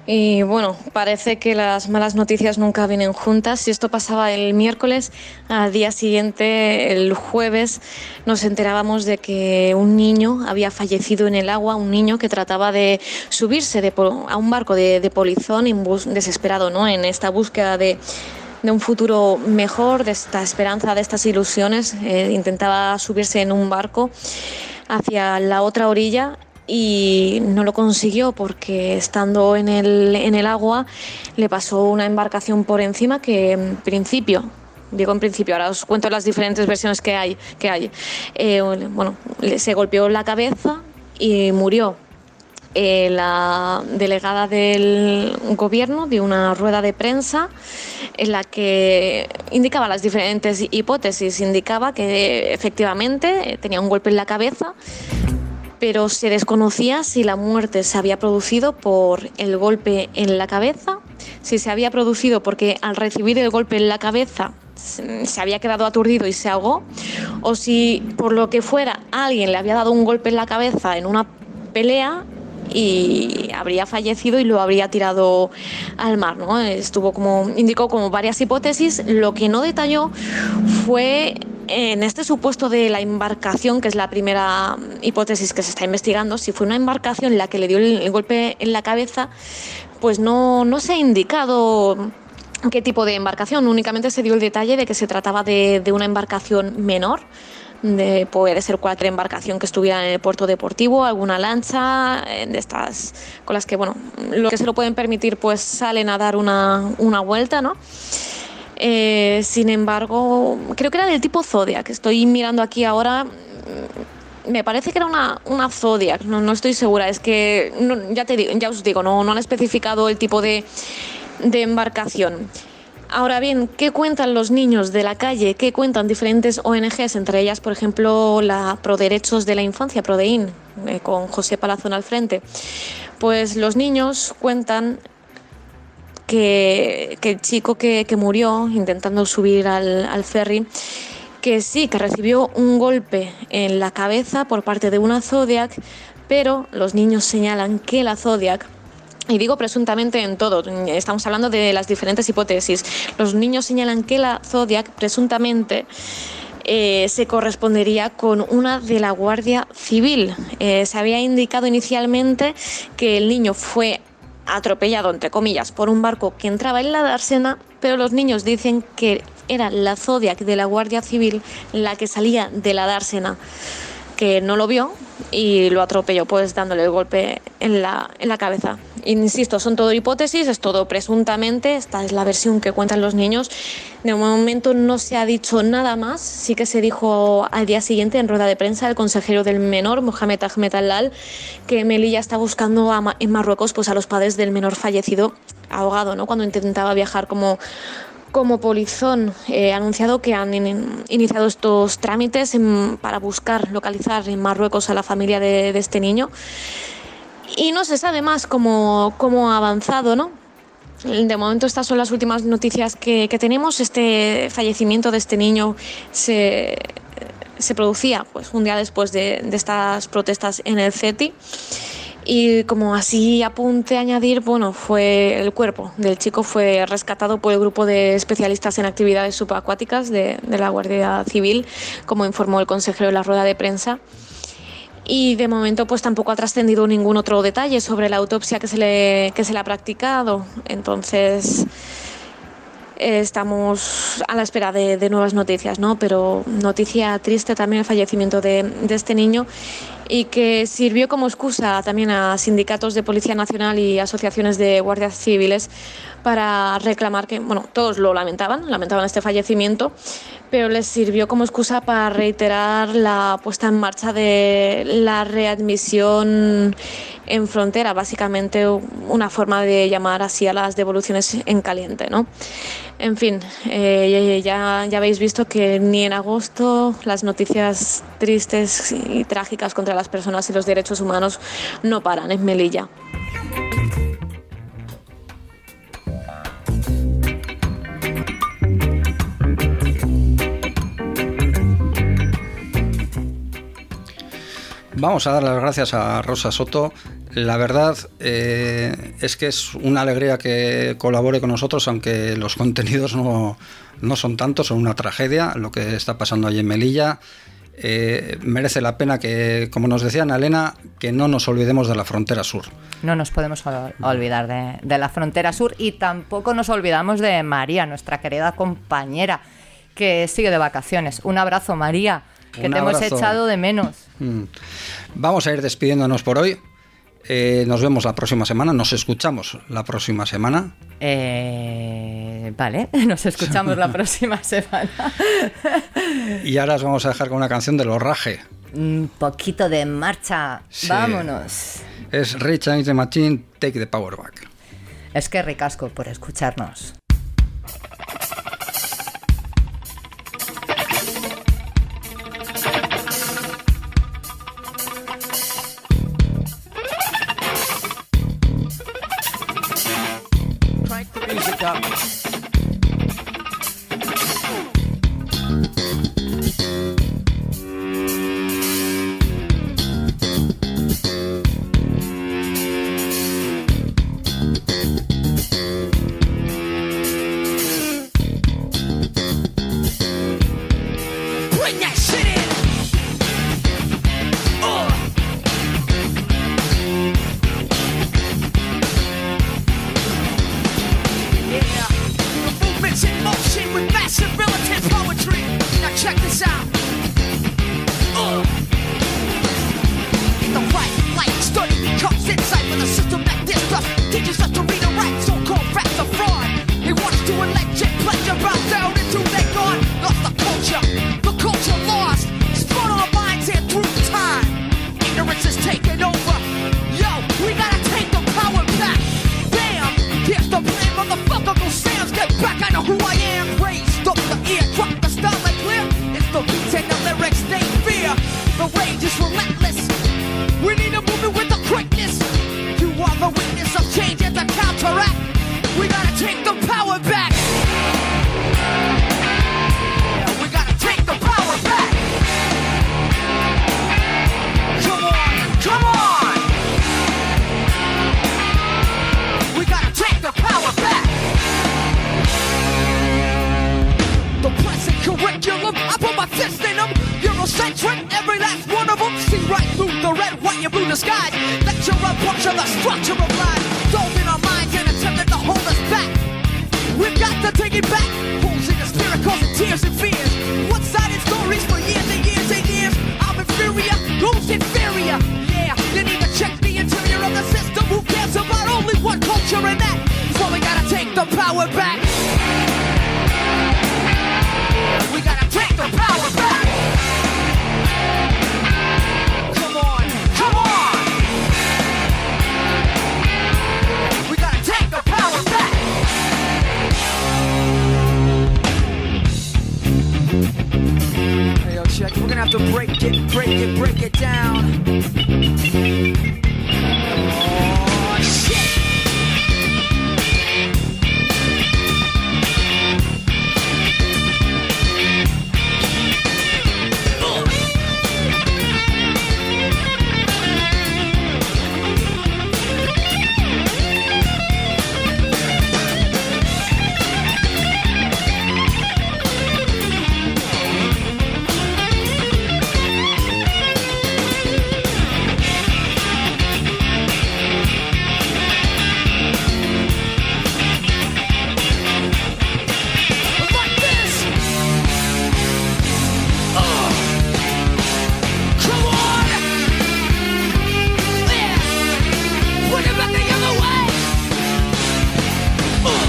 Y bueno, parece que las malas noticias nunca vienen juntas. Si esto pasaba el miércoles, al día siguiente, el jueves, nos enterábamos de que un niño había fallecido en el agua, un niño que trataba de subirse de, a un barco de, de polizón en bus, desesperado, ¿no? En esta búsqueda de, de un futuro mejor, de esta esperanza, de estas ilusiones. Eh, intentaba subirse en un barco hacia la otra orilla y no lo consiguió porque estando en el, en el agua le pasó una embarcación por encima que en principio, digo en principio, ahora os cuento las diferentes versiones que hay, que hay. Eh, bueno, se golpeó la cabeza y murió. Eh, la delegada del gobierno dio una rueda de prensa en la que indicaba las diferentes hipótesis, indicaba que efectivamente tenía un golpe en la cabeza, pero se desconocía si la muerte se había producido por el golpe en la cabeza, si se había producido porque al recibir el golpe en la cabeza se había quedado aturdido y se ahogó, o si por lo que fuera alguien le había dado un golpe en la cabeza en una pelea y habría fallecido y lo habría tirado al mar, ¿no? Estuvo como, indicó como varias hipótesis. Lo que no detalló fue en este supuesto de la embarcación, que es la primera hipótesis que se está investigando, si fue una embarcación la que le dio el, el golpe en la cabeza, pues no, no se ha indicado qué tipo de embarcación, únicamente se dio el detalle de que se trataba de, de una embarcación menor, de, puede ser cualquier embarcación que estuviera en el puerto deportivo, alguna lancha, de estas con las que, bueno, los que se lo pueden permitir pues salen a dar una, una vuelta, ¿no? Eh, sin embargo, creo que era del tipo Zodiac, estoy mirando aquí ahora, me parece que era una, una Zodiac, no, no estoy segura, es que no, ya, te digo, ya os digo, no, no han especificado el tipo de, de embarcación. Ahora bien, ¿qué cuentan los niños de la calle? ¿Qué cuentan diferentes O N Ges? Entre ellas, por ejemplo, la Proderechos de la Infancia, Prodein, eh, con José Palazón al frente. Pues los niños cuentan que, que el chico que, que murió intentando subir al, al ferry, que sí, que recibió un golpe en la cabeza por parte de una Zodiac, pero los niños señalan que la Zodiac, y digo presuntamente en todo, estamos hablando de las diferentes hipótesis, los niños señalan que la Zodiac presuntamente eh, se correspondería con una de la Guardia Civil. Eh, se había indicado inicialmente que el niño fue atropellado, entre comillas, por un barco que entraba en la dársena, pero los niños dicen que era la Zodiac de la Guardia Civil la que salía de la dársena, que no lo vio y lo atropelló, pues dándole el golpe en la, en la cabeza. Insisto, son todo hipótesis, es todo presuntamente, esta es la versión que cuentan los niños. De momento no se ha dicho nada más, sí que se dijo al día siguiente en rueda de prensa el consejero del menor, Mohamed Ahmed Al-Lal, que Melilla está buscando a, en Marruecos pues a los padres del menor fallecido ahogado, ¿no? Cuando intentaba viajar como como polizón. Eh, ha anunciado que han in, iniciado estos trámites en, para buscar localizar en Marruecos a la familia de, de este niño. Y no se sabe más cómo, cómo ha avanzado, ¿no? De momento estas son las últimas noticias que, que tenemos. Este fallecimiento de este niño se, se producía pues, un día después de, de estas protestas en el CETI. Y como así apunte a añadir, bueno, fue el cuerpo del chico fue rescatado por el grupo de especialistas en actividades subacuáticas de, de la Guardia Civil, como informó el consejero en la rueda de prensa. Y de momento pues tampoco ha trascendido ningún otro detalle sobre la autopsia que se le, que se le ha practicado. Entonces eh, estamos a la espera de, de nuevas noticias, ¿no? Pero noticia triste también el fallecimiento de, de este niño, y que sirvió como excusa también a sindicatos de Policía Nacional y asociaciones de guardias civiles para reclamar que, bueno, todos lo lamentaban, lamentaban este fallecimiento, pero les sirvió como excusa para reiterar la puesta en marcha de la readmisión en frontera, básicamente una forma de llamar así a las devoluciones en caliente, ¿no? En fin, eh, ya, ya habéis visto que ni en agosto las noticias tristes y trágicas contra las personas y los derechos humanos no paran en Melilla. Vamos a dar las gracias a Rosa Soto, La verdad eh, es que es una alegría que colabore con nosotros, aunque los contenidos no, no son tantos, son una tragedia lo que está pasando allí en Melilla. Eh, merece la pena que, como nos decía Ana Elena, que no nos olvidemos de la frontera sur. No nos podemos ol- olvidar de, de la frontera sur, y tampoco nos olvidamos de María, nuestra querida compañera, que sigue de vacaciones. Un abrazo, María, que Un te abrazo. hemos echado de menos. Mm. Vamos a ir despidiéndonos por hoy. Eh, nos vemos la próxima semana, nos escuchamos la próxima semana. Eh, vale, nos escuchamos la próxima semana. Y ahora os vamos a dejar con una canción de Los Rage. Un poquito de marcha, Sí. vámonos. Es Rage Against the Machine, Take the Power Back. Es que ricasco por escucharnos. Crank the music up. Bring that shit in. Uh. Yeah, the movement's in motion with massive militant poetry. Now check this out. Uh. The right light study becomes insight when the system that distrust teaches us to read and write so-called facts of fraud. He wants to elect it, pleasure bow down into their God. Lost the culture, the culture lost. Spun our minds here through time. Ignorance is taking over. Yo, we gotta take the power back. Bam, here's the plan, motherfucker. Go Sam's, get back. I know who I am. Raised up the ear, drop the style like clear. It's the beats and the lyrics they fear. The rage is relentless. We need a movement with the quickness. You are the witness of change and the counteract. We gotta take the power back. Yeah, we gotta take the power back. Come on, come on. We gotta take the power back. The present curriculum, I put my fist in them. Eurocentric, every last one of them. See right through the red, white, and blue disguise. Lecture a bunch of the structure of life. Dove in our minds and attempted to hold us back. We've got to take it back. Holes in the spirit causing tears and fears. One-sided stories for years and years and years. I'm inferior, who's inferior? Yeah, you need to check the interior of the system. Who cares about only one culture and that? So we gotta take the power back. We gotta take the power back. Come on, come on. We gotta take the power back. Hey, yo, check. We're gonna have to break it, break it, break it down. Oh, shit. Like this. Uh. Come on. Yeah. Put it back the other way. Uh.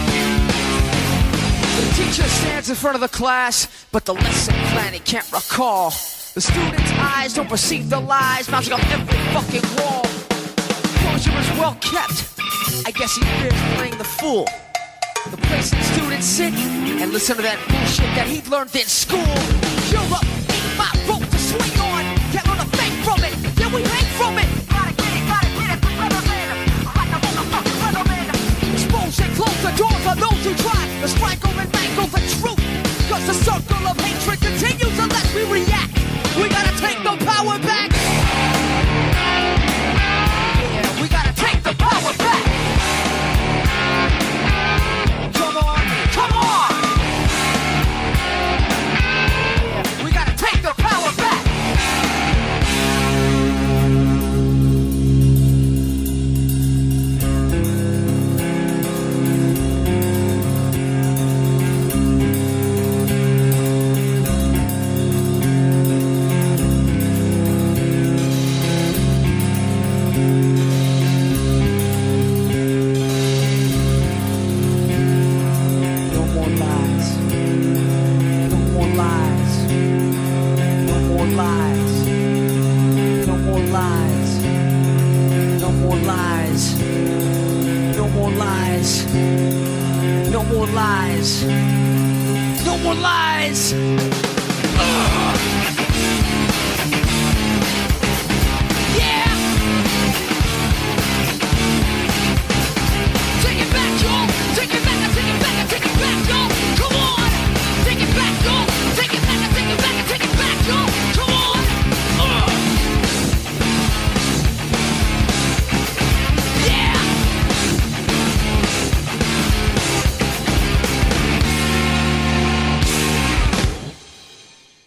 The teacher stands in front of the class, but the lesson plan he can't recall. The students' eyes don't perceive the lies mounting up every fucking wall. Composure is well kept. I guess he fears playing the fool. The place that students sit and listen to that bullshit that he learned in school. You're up, ain't my rope to swing on. Can't learn a thing from it, then we hang from it. Gotta get it, gotta get it, weatherman. Like a motherfucking weatherman. Expose and close the doors on those who try to strangle and mangle the truth. Cause the circle of hatred continues unless we react. We gotta take the power back. Yeah. more lies. No more lies. No more lies.